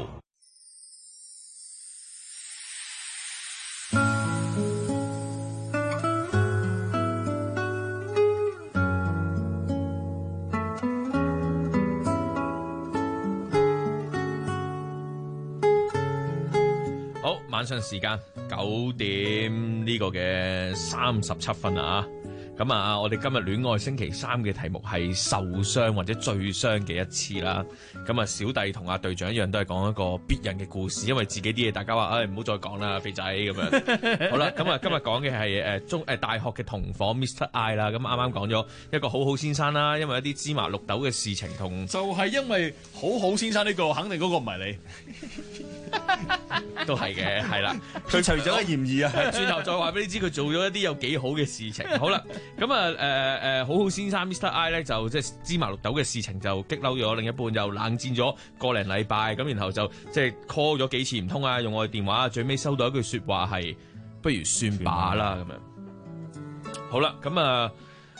晚上時間9點呢個嘅37分啊！咁啊，我哋今日戀愛星期3嘅題目係受傷或者最傷嘅一次啦。咁啊，小弟同阿隊長一樣都係講一個別人嘅故事，因為自己啲嘢大家話，唔好再講啦，肥仔咁樣。好啦，咁啊，今日講嘅係大學嘅同伙 Mr. I 啦。咁啱啱講咗一個好好先生啦，因為一啲芝麻綠豆嘅事情同就係因為好好先生呢個，肯定嗰個唔係你。 都係嘅，係啦， 佢除咗個嫌疑啊， 轉頭再話俾你知佢做咗一啲有幾好嘅事情。好啦，咁啊好好先生 Mr. I 咧就即係芝麻綠豆嘅事情就激嬲咗另一半，又冷戰咗個零禮拜，咁然後就即係 call 咗幾次唔通啊，用我嘅電話，最尾收到一句說話係不如算罷啦咁樣。好啦，咁啊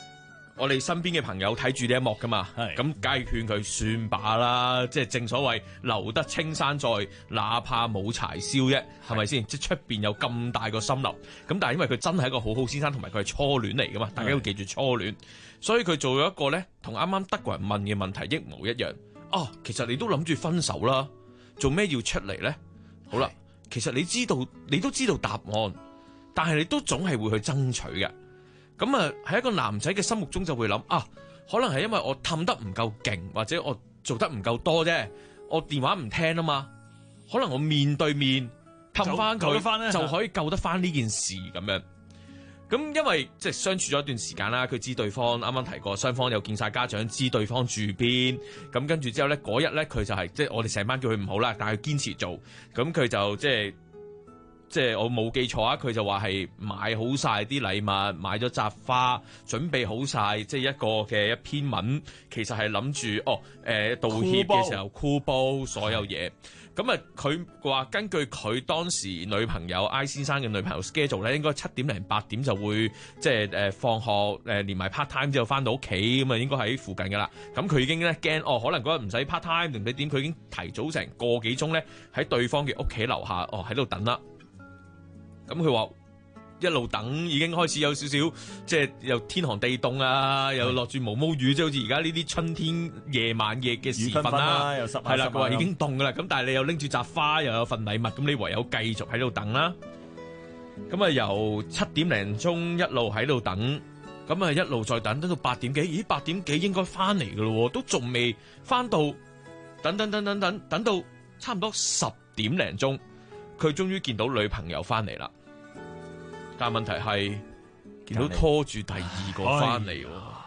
我哋身邊嘅朋友睇住呢一幕噶嘛，咁梗係勸佢算罷啦，即係正所謂留得青山在，哪怕冇柴燒啫，係咪先？即係出邊有咁大個森林，咁但係因為佢真係一個好好先生，同埋佢係初戀嚟噶嘛，大家要記住初戀，所以佢做咗一個咧，同啱啱德國人問嘅問題一模一樣。哦，其實你都諗住分手啦，做咩要出嚟咧？好啦，其實你都知道答案，但係你都總係會去爭取嘅。咁啊，喺一個男仔嘅心目中就會諗啊，可能係因為我氹得唔夠勁，或者我做得唔夠多啫，我電話唔聽啊嘛，可能我面對面氹翻佢就可以救得翻呢件事咁樣。咁因為即係相處咗一段時間啦，佢知對方啱啱提過，雙方有見晒家長，知對方住邊。咁跟住之後咧，嗰日咧佢就係即係我哋成班叫佢唔好啦，但係佢堅持做。咁佢就即係我冇記錯啊，佢就話係買好晒啲禮物，買咗紮花，準備好晒即係一個嘅一篇文，其實係諗住道歉嘅時候箍煲所有嘢。咁啊，佢話根據佢當時女朋友 I 先生嘅女朋友 schedule 咧，應該7點零8點就會即係放學連埋 part time 之後翻到屋企，咁啊應該喺附近噶啦。咁佢已經咧驚可能嗰日唔使 part time 定唔知點，佢已經提早成個幾鐘咧喺對方嘅屋企樓下喺度等啦。咁佢話一路等已經開始有少少即係又天寒地凍啊，又落住毛毛雨，即係好似而家呢啲春天夜晚嘅時分啦， 又濕係啦，佢話已經凍噶啦。咁但係你又拎住紮花，又有份禮物，咁你唯有繼續喺度等啦。咁啊由7點零鐘一路喺度等，咁啊一路再等到8點幾，咦8點幾應該翻嚟噶咯，都仲未翻到，等到差唔多10點零鐘，佢終於見到女朋友翻嚟啦。但係問題係見到拖住第二個翻嚟，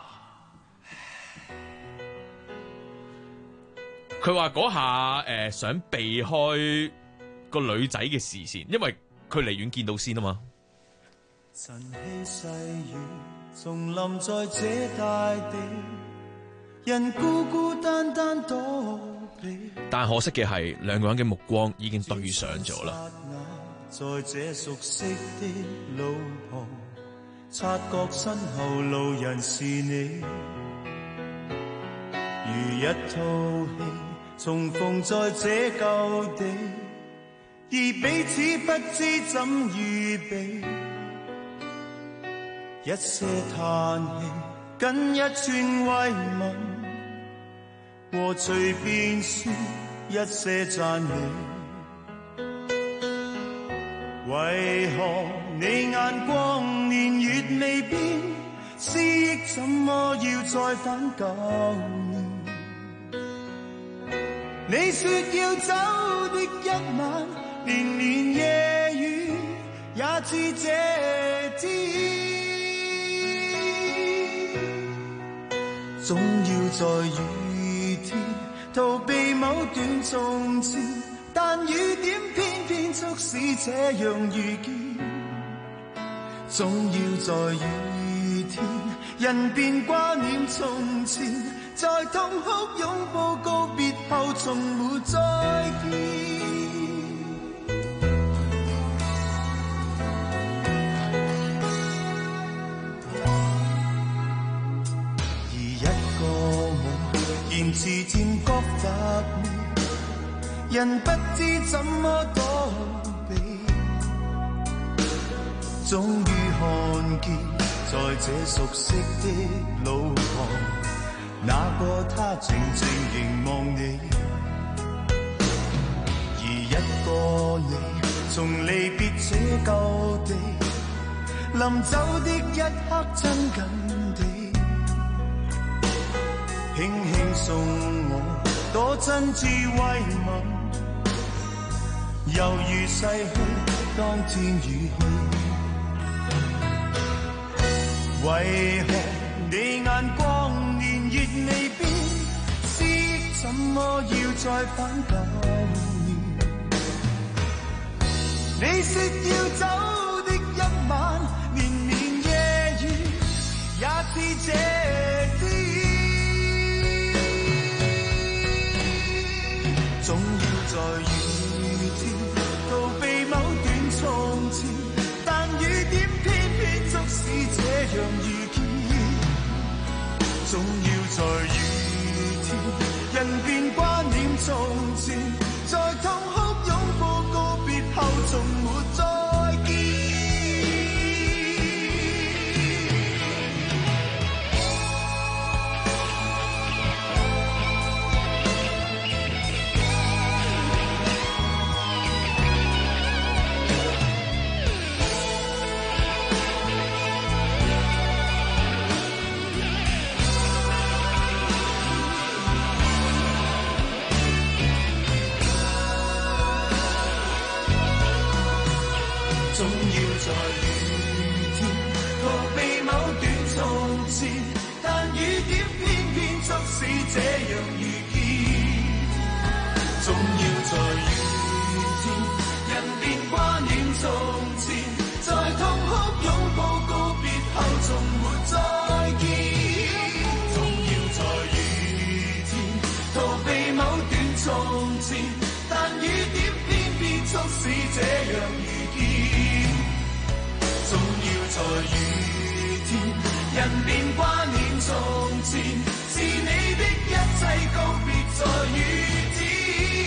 佢話嗰下想避開個女仔嘅視線，因為佢離遠見到先啊嘛。 晨曦細雨重臨在這大地，人孤孤單單躲避。 但可惜嘅係兩個人嘅目光已經對上咗啦。 在這熟悉的路旁，察覺身後路人是你，如一套戲重逢在這舊地，而彼此不知怎預備，一些嘆氣跟一串慰問，和隨便說一些讚美。為何你眼光年月未變，思憶怎麼要再返舊年？你說要走的一晚，連連夜雨也似這天，總要在雨天逃避某段從前，但雨點偏偏促使這樣遇見，總要在雨天，人便掛念從前，在痛哭擁抱告別後，從沒再見。而一個夢，言辭漸覺乏味，人不知怎麼躲避，終於看見在這熟悉的路旁，那個他靜靜凝望你，而一個你從離別這舊地，臨走的一刻親近地，輕輕送我多真摯慰問，猶如逝去當天語氣，為何你眼光年月未變，思憶怎麼要再返舊年？你說要走的一晚，連綿夜雨也似這天，總要在雨天逃避某段從前，但雨點偏偏促使這樣遇見， 前，但雨點偏偏促使這樣遇見。總要在雨天，人便掛念從前，在痛哭擁抱告別後，從沒再見。總要在雨天，逃避某段從前，但雨點偏偏促使這樣遇見。總要在雨天，人便掛念從前，是你的一切告別在雨天。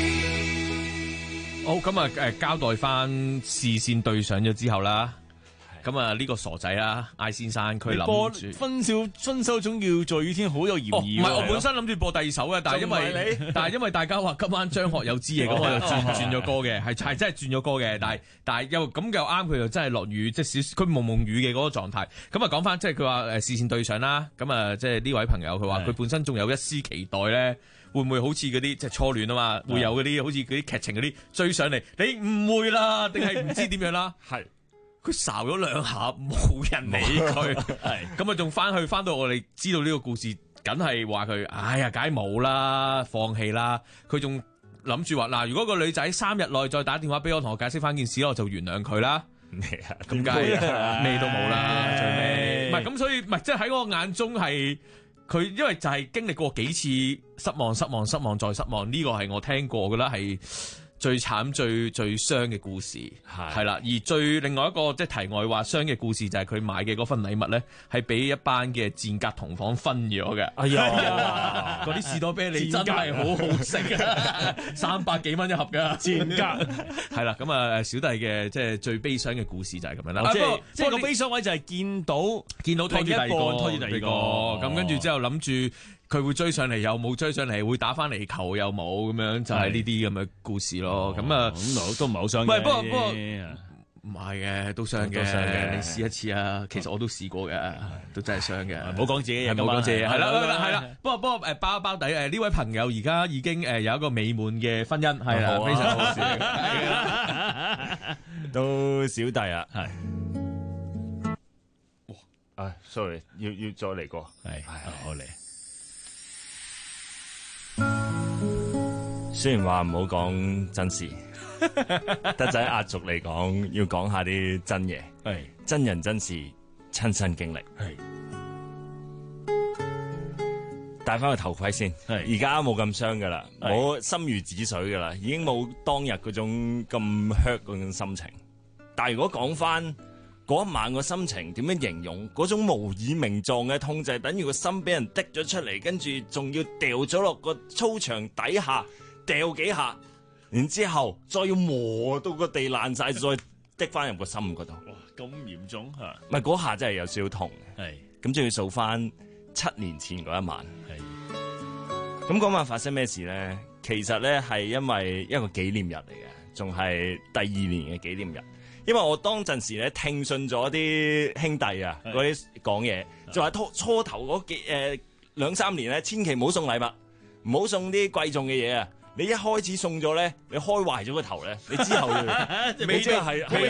好，咁啊交代翻視線對上咗之後啦，咁啊呢個傻仔啦，I 先生佢諗住分手總要在雨天，好有嫌疑。 唔係，我本身諗住播第二首嘅，但係因為大家話今晚張學友之夜，咁我就轉咗歌嘅，係真係轉咗歌嘅，但係又咁又啱，佢又真係落雨，即係佢蒙蒙雨嘅嗰個狀態。咁啊講翻，即係佢話視線對上啦，咁啊即係呢位朋友佢話佢本身仲有一絲期待咧。會唔會好似嗰啲即係初戀啊嘛？會有嗰啲好似嗰啲劇情嗰啲追上嚟，你誤會啦，定係唔知點樣啦？ 係佢睄咗兩下，冇人理佢，係咁啊，仲翻到我哋知道呢個故事，梗係話佢，哎呀，梗係冇啦，放棄啦。佢仲諗住話嗱，如果個女仔3日內再打電話俾我，同我解釋翻件事，我就原諒佢啦。咁梗係咩都冇啦，最尾唔係咁，所以唔係即係喺我眼中係。佢因為就係經歷過幾次失望再失望，呢個係我聽過嘅啦，係最慘最傷嘅故事，係啦。而最另外一個即係題外話傷嘅故事就係佢買嘅嗰份禮物咧，係俾一班嘅賤格同房分咗嘅。哎呀，嗰啲士多啤梨真係好好食啊，300幾蚊一盒㗎，賤格係啦。咁啊小弟嘅即係最悲傷嘅故事就係咁樣啦。 即係個悲傷位就係見到拖住第二個，咁跟住之後諗住。佢會追上嚟又冇追上嚟，會打翻嚟球又冇咁樣，就係呢啲咁嘅故事咯。咁啊， 都唔係好傷嘅。 唔係，不過唔係嘅，都傷嘅。你試一次啊，其實我都試過嘅，都真係傷嘅。唔好講自己嘢，唔好講自己嘢。係啦。不過包底呢位朋友而家已經有一個美滿嘅婚姻，係啦，非常好事。 都小弟啊，係。哇！sorry， 要再嚟過。係，好嚟。雖然話唔好講真事，得仔壓軸嚟講，要講下啲真嘢，係真人真事，親身經歷。係戴翻個頭盔先，而家冇咁傷噶啦，冇心如止水噶啦，已經冇當日嗰種咁 hurt 嗰種心情。但係如果講翻嗰一晚個心情，點樣形容？嗰種無以名狀嘅痛，就係等於個心俾人滴咗出嚟，跟住仲要掉咗落個操場底下。掉幾下，然之後再要磨到個地爛晒，再滴翻入個心嗰度。 哇，咁嚴重嚇！ 唔係嗰下真係有少少痛。係咁，仲要數翻7年前嗰一晚。係咁嗰晚發生咩事咧？其實咧係因為一個紀念日嚟嘅，仲係第2年嘅紀念日。因為我當陣時咧聽信咗啲兄弟啊嗰啲講嘢，就話初頭嗰2-3年咧，千祈唔好送禮物，唔好送啲貴重嘅嘢啊！你一開始送咗咧，你開壞咗個頭咧，你之後未夠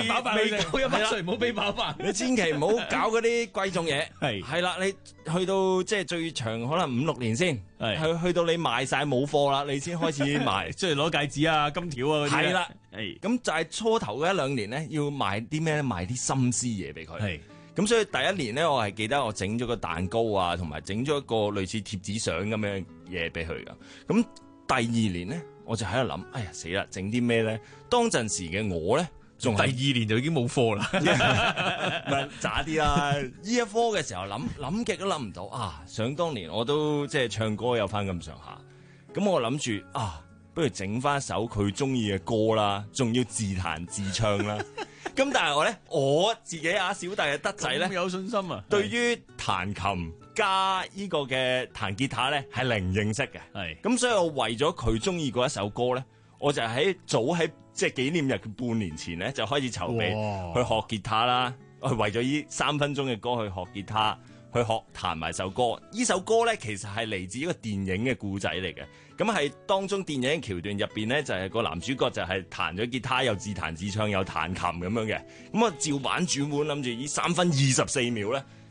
100歲唔好俾飽飯。 你千祈唔好搞嗰啲貴重嘢。係啦，你去到即係最長可能5-6年先，去到你賣晒冇貨啦，你先開始賣， 即係攞戒指啊、金條啊嗰啲。 係啦，咁就係初頭嗰1-2年咧，要賣啲咩咧？賣啲心思嘢俾佢。係咁，所以第1年咧，我係記得我整咗個蛋糕啊，同埋整咗一個類似貼紙相咁樣嘢俾佢噶。咁第2年咧，我就喺度諗，哎呀死啦，整啲咩咧？當陣時嘅我咧，仲第2年就已經冇貨啦， 唔係渣啲啦。Year 4嘅時候諗極都諗唔到啊！想當年我都即係唱歌有翻咁上下，咁我諗住啊，不如整翻首佢中意嘅歌啦，仲要自彈自唱啦。咁但係我自己小弟嘅德仔咧， 有信心啊！ 對於彈琴加呢個嘅彈吉他咧係零認識嘅，係咁，所以我為咗佢中意嗰一首歌咧，我就早喺即係紀念日嘅半年前咧就開始籌備去學吉他啦，去為咗呢3分鐘嘅歌去學吉他，去學彈埋首歌。呢首歌咧其實係嚟自一個電影嘅故仔嚟嘅，咁係當中電影橋段入邊咧就係個男主角就係彈咗吉他又自彈自唱又彈琴咁樣嘅，咁我照版轉換諗住呢3分24秒咧。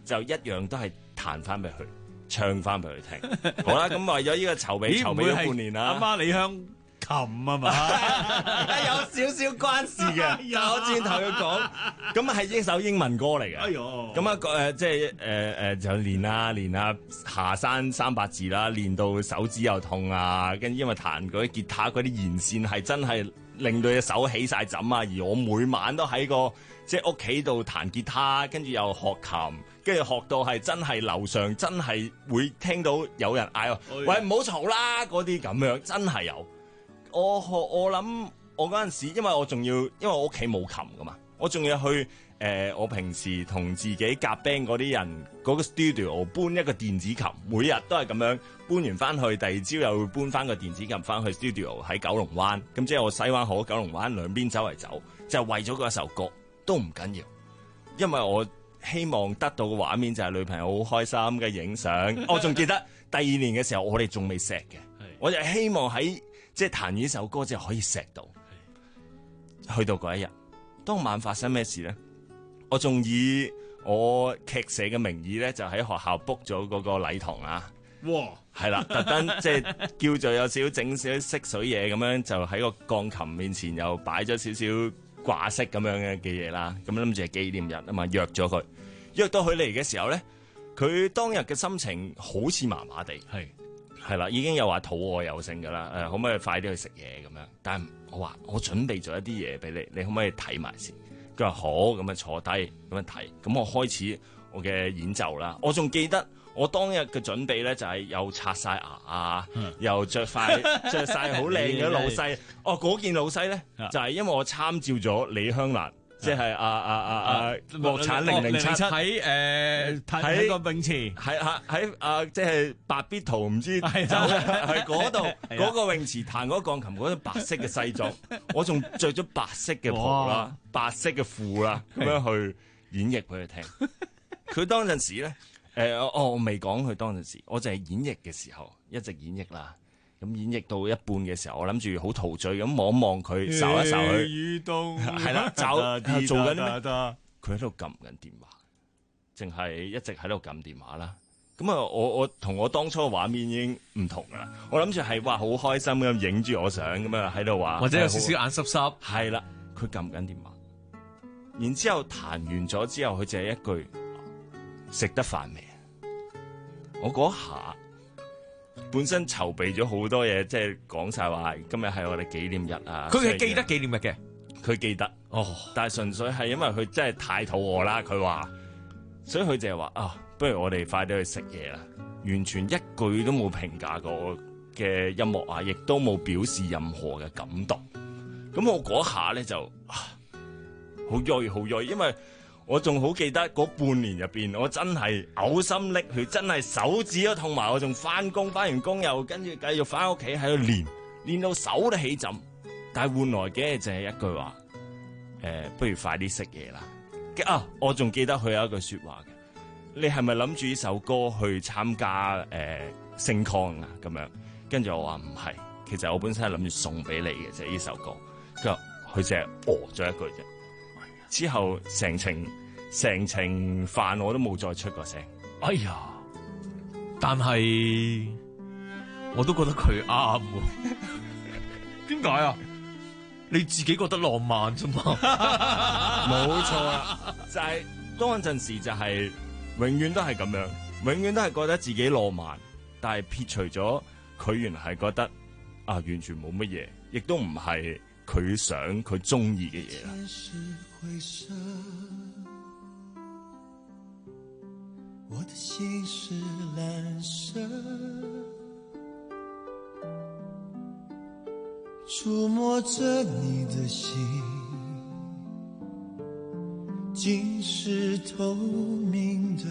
就一樣都係彈翻俾佢，唱翻俾佢聽。好啦，咁為咗呢個籌備咗半年啦。 阿媽李香琴啊嘛， 有少少關事嘅。但我轉頭要講，咁係一首英文歌嚟嘅。 哎呦， 咁啊即係就練啊下山300字啦，練到手指又痛啊，跟住因為彈嗰啲吉他嗰啲弦線係真係令到隻手起晒枕啊，而我每晚都喺個即係屋企度彈吉他，跟住又學琴，跟住學到係真係樓上真係會聽到有人嗌我，喂唔好嘈啦嗰啲咁樣，真係有。我諗我嗰陣時，因為我屋企冇琴噶嘛，我仲要去我平時同自己夾 band 嗰啲人嗰個 studio 搬一個電子琴，每日都係咁樣搬完翻去，第二朝又會搬翻個電子琴翻去 studio 喺九龍灣，咁即係我西灣河、九龍灣兩邊周圍走，就係為咗嗰首歌都唔緊要，因為我希望得到嘅畫面就係女朋友好開心嘅影相。我仲記得第2年嘅時候，我哋仲未錫嘅，我就希望喺即係彈完呢首歌之後可以錫到。去到嗰一日，當晚發生咩事咧？我仲以我劇社嘅名義咧，就喺學校 book 咗嗰個禮堂啊。 哇！ 係啦，特登即係叫做有少少整少少色水嘢咁樣，就喺個鋼琴面前又擺咗少少掛飾咁樣嘅嘢啦。咁諗住係紀念日啊嘛，約咗佢。約到佢嚟嘅時候咧，佢當日嘅心情好似麻麻地。係啦，已經有話肚餓有剩㗎啦，可唔可以快啲去食嘢咁樣？但係我話我準備咗一啲嘢俾你，你可唔可以睇埋先？佢話好，咁啊坐低咁樣睇，咁我開始我嘅演奏啦。我仲記得我當日嘅準備咧，就係又刷晒牙啊，又着晒好靚嘅老西。嗰件老西咧，就係因為我參照咗李香蘭。即係國產007喺個泳池，喺即係白必圖唔知走喺嗰度嗰個泳池彈嗰個鋼琴嗰種白色嘅西裝，我仲着咗白色嘅袍啦、白色嘅褲啦，咁樣去演繹俾佢聽。佢當陣時咧，我未講佢當陣時，我就係演繹嘅時候一直演繹啦。咁演繹到一半嘅時候，我諗住好陶醉咁望一望佢，睄一睄佢，係啦，做緊咩？佢喺度撳緊電話，淨係一直喺度撳電話啦。咁啊，我同我當初嘅畫面已經唔同啦。我諗住係哇，好開心咁影住我相咁樣喺度話， 或者有少少眼濕濕。 係啦，佢撳緊電話，然之後彈完咗之後，佢就係一句食得飯未？我嗰下。本身籌備咗好多嘢，即係講晒話今日係我哋紀念日啊！ 佢係記得紀念日嘅， 佢記得但係純粹係因為佢真係太肚餓啦，佢話，所以佢就係話不如我哋快啲去食嘢啦！完全一句都冇評價過嘅音樂啊，亦都冇表示任何嘅感動。咁我嗰下咧就好銳，因為我仲好記得嗰半年入邊，我真係嘔心瀝血，真係手指都痛埋。我仲翻完工又跟住繼續翻屋企喺度練到手都起枕。但係換來嘅就係一句話，不如快啲食嘢啦。我仲記得佢有一句說話嘅，你係咪諗住呢首歌去參加星康啊？咁樣，跟住我話唔係，其實我本身係諗住送俾你嘅啫呢首歌。佢淨係咗一句啫。之後成程飯我都冇再出過聲。 哎呀！但係我都覺得佢啱喎。點解啊？你自己覺得浪漫啫嘛？ 冇錯啦，就係當陣時就係永遠都係咁樣，永遠都係覺得自己浪漫，但係撇除咗佢原來係覺得完全冇乜嘢，亦都唔係佢想佢中意嘅嘢啦。 灰色，我的心是藍色，觸摸着你的心，竟是透明的，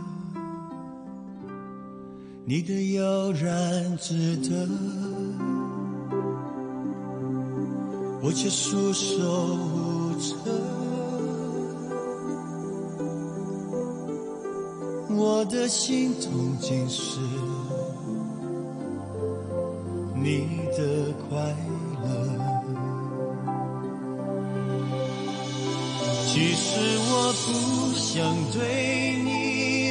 你的悠然自得，我卻束手無策。我的心痛竟是你的快樂，其實我不想對你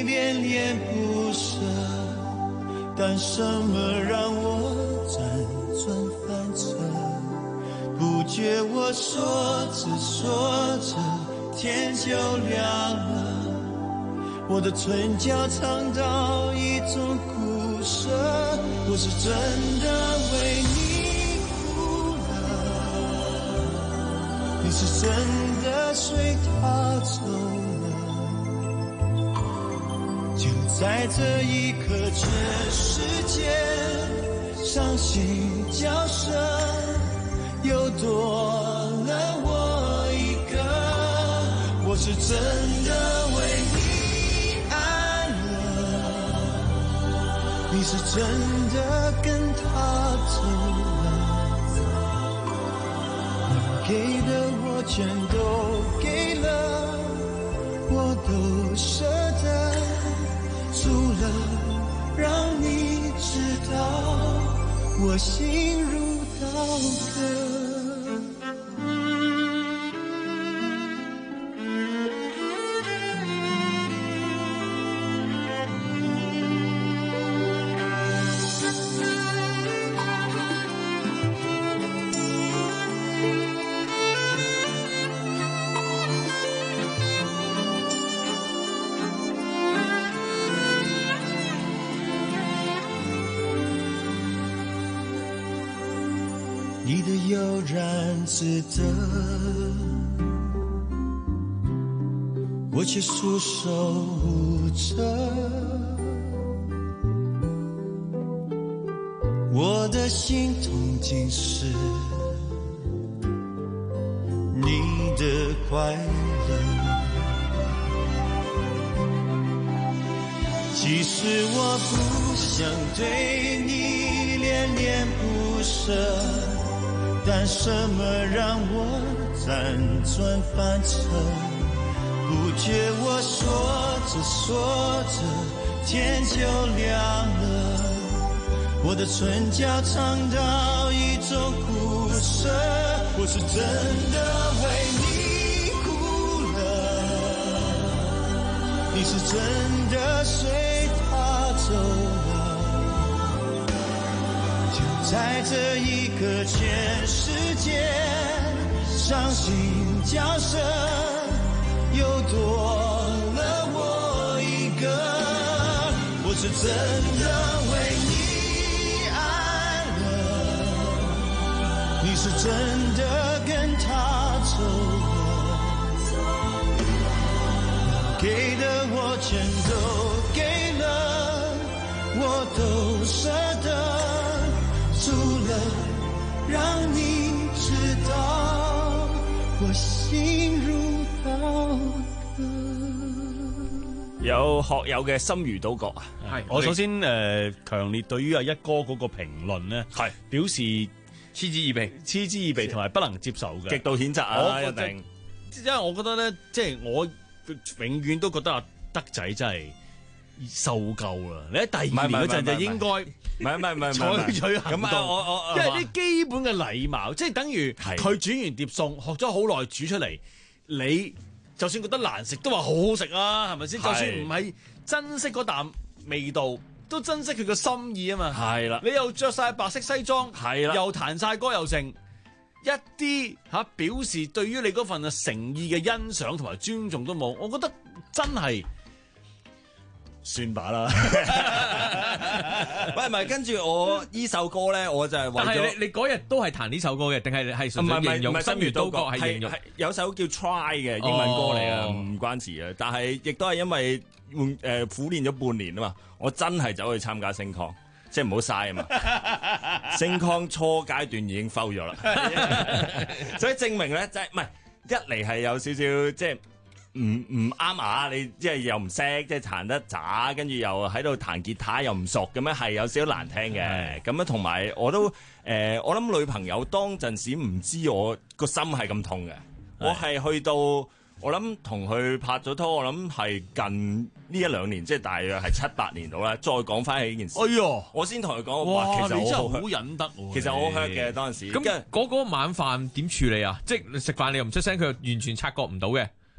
恋不舍，但什么让我辗转反侧？不觉我说着说着天就亮了，我的唇角尝到一种苦涩，我是真的为你哭了，你是真的随他走了，就在这一刻全世界伤心叫声又多了我一个，我是真的为你爱了，你是真的跟他走了，能给的我全都给了，我都舍得，除了让你知道我心如刀割。你的悠然自得，我却束手无策，我的心痛竟是你的快乐，其实我不想对你恋恋不舍，但什么让我辗转反侧？不觉我说着说着天就亮了，我的唇角尝到一种苦涩，我是真的为你哭了，你是真的随他走了，就在这一刻全世界伤心叫声又多了我一个，我是真的为你爱了，你是真的跟他走了，给的我全都给了，我都舍得，除了让你知道我心如刀割。 有學友嘅心如刀割啊！ 係，我首先強烈對於阿一哥嗰個評論咧，係表示嗤之以鼻同埋不能接受嘅， 極度譴責啊！一定， 因為我覺得咧，即係我永遠都覺得阿德仔真係受夠啦！你喺第二年嗰陣就應該唔係採取行動， 我因為啲基本嘅禮貌，即係等於佢煮完碟餸，學咗好耐煮出嚟，你就算覺得難食都話好好食啊，係咪先？就算唔係珍惜嗰啖味道，都珍惜佢個心意啊嘛。 係啦， 你又着晒白色西裝， 係啦， 又彈晒歌又成，一啲表示對於你嗰份嘅誠意嘅欣賞同埋尊重都冇，我覺得真係算吧啦。 喂，唔係，跟住我呢首歌咧，我就係為咗。 但係你嗰日都係彈呢首歌嘅，定係純粹形容心如刀割係形容？ 有首叫 Try 嘅英文歌嚟嘅，唔關事嘅。但係亦都係因為苦練咗半年啊嘛，我真係走去參加星抗，即係唔好嘥啊嘛。星抗初階段已經 fail 咗啦，所以證明咧，即係唔係一嚟係有少少即係。唔啱啊！你即係又唔識，即係彈得渣，跟住又喺度彈吉他又唔熟咁樣，係有少少難聽嘅。咁樣同埋我都我諗女朋友當陣時唔知我個心係咁痛嘅。我係去到我諗同佢拍咗拖，我諗係近呢一兩年，即係大約係7、8年到啦。再講翻起呢件事， 哎呦， 我先同佢講， 哇， 其實你真係好忍得喎。 其實我好 hurt 嘅當陣時。 咁嗰個晚飯點處理啊？即係食飯你又唔出聲，佢完全察覺唔到嘅。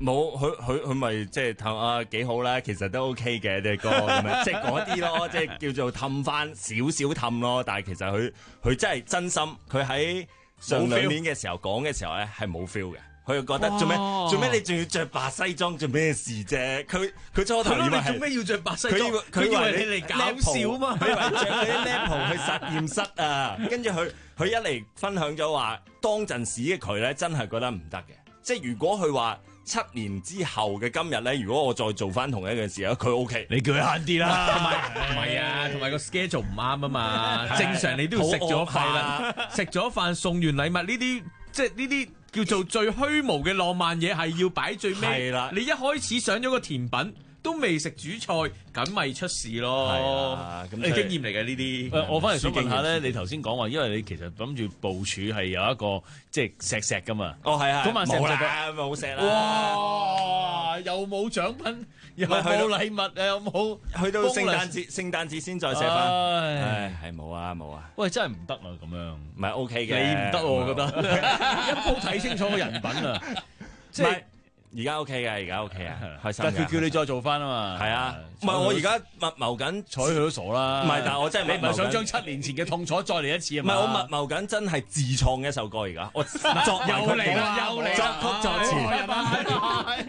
冇，佢咪即係氹啊幾好啦，其實都 OK 嘅啲歌咁樣，即係嗰啲咯，即係叫做氹翻少少氹咯。但係其實佢真係真心，佢喺上兩年嘅時候講嘅時候咧係冇 feel 嘅。佢又覺得做咩你仲要着白西裝做咩事啫？佢初頭以為做咩要着白西裝？佢以為你嚟搞笑嘛？ 佢以為着嗰啲 level 去實驗室啊，跟住佢一嚟分享咗話，當陣時嘅佢咧真係覺得唔得嘅。即係如果佢話7年之後嘅今日咧，如果我再做翻同一件事咧，佢 OK。 你叫佢慳啲啦， 唔係啊，同埋個 schedule 唔啱啊嘛。正常你都要食咗飯啦，食咗飯送完禮物呢啲，即係呢啲。叫做最虛無嘅浪漫嘢係要擺最尾。係啦，你一開始上咗個甜品都未食主菜，咁咪出事咯。係啊，咁經驗嚟嘅呢啲。 我翻嚟想問下咧，你頭先講話，因為你其實諗住部署係有一個即係錫噶嘛。 哦，係啊。 嗰晚錫冇錫啦。 哇！又冇獎品，又冇禮物，又冇去到聖誕節先再錫翻。唉，係冇啊。 喂，真係唔得啊，咁樣唔係 OK 嘅。 你唔得我覺得，一鋪睇清楚個人品啊，即係。 而家 OK 嘅，而家 OK 啊，開心。 但佢叫你再做翻啊嘛。 係啊，唔係我而家密謀緊， 睬佢都傻啦。 唔係，但係我真係你唔係想將7年前嘅痛楚再嚟一次啊嘛？ 唔係，我密謀緊真係自創嘅一首歌而家，我作又嚟啦， 作曲作詞。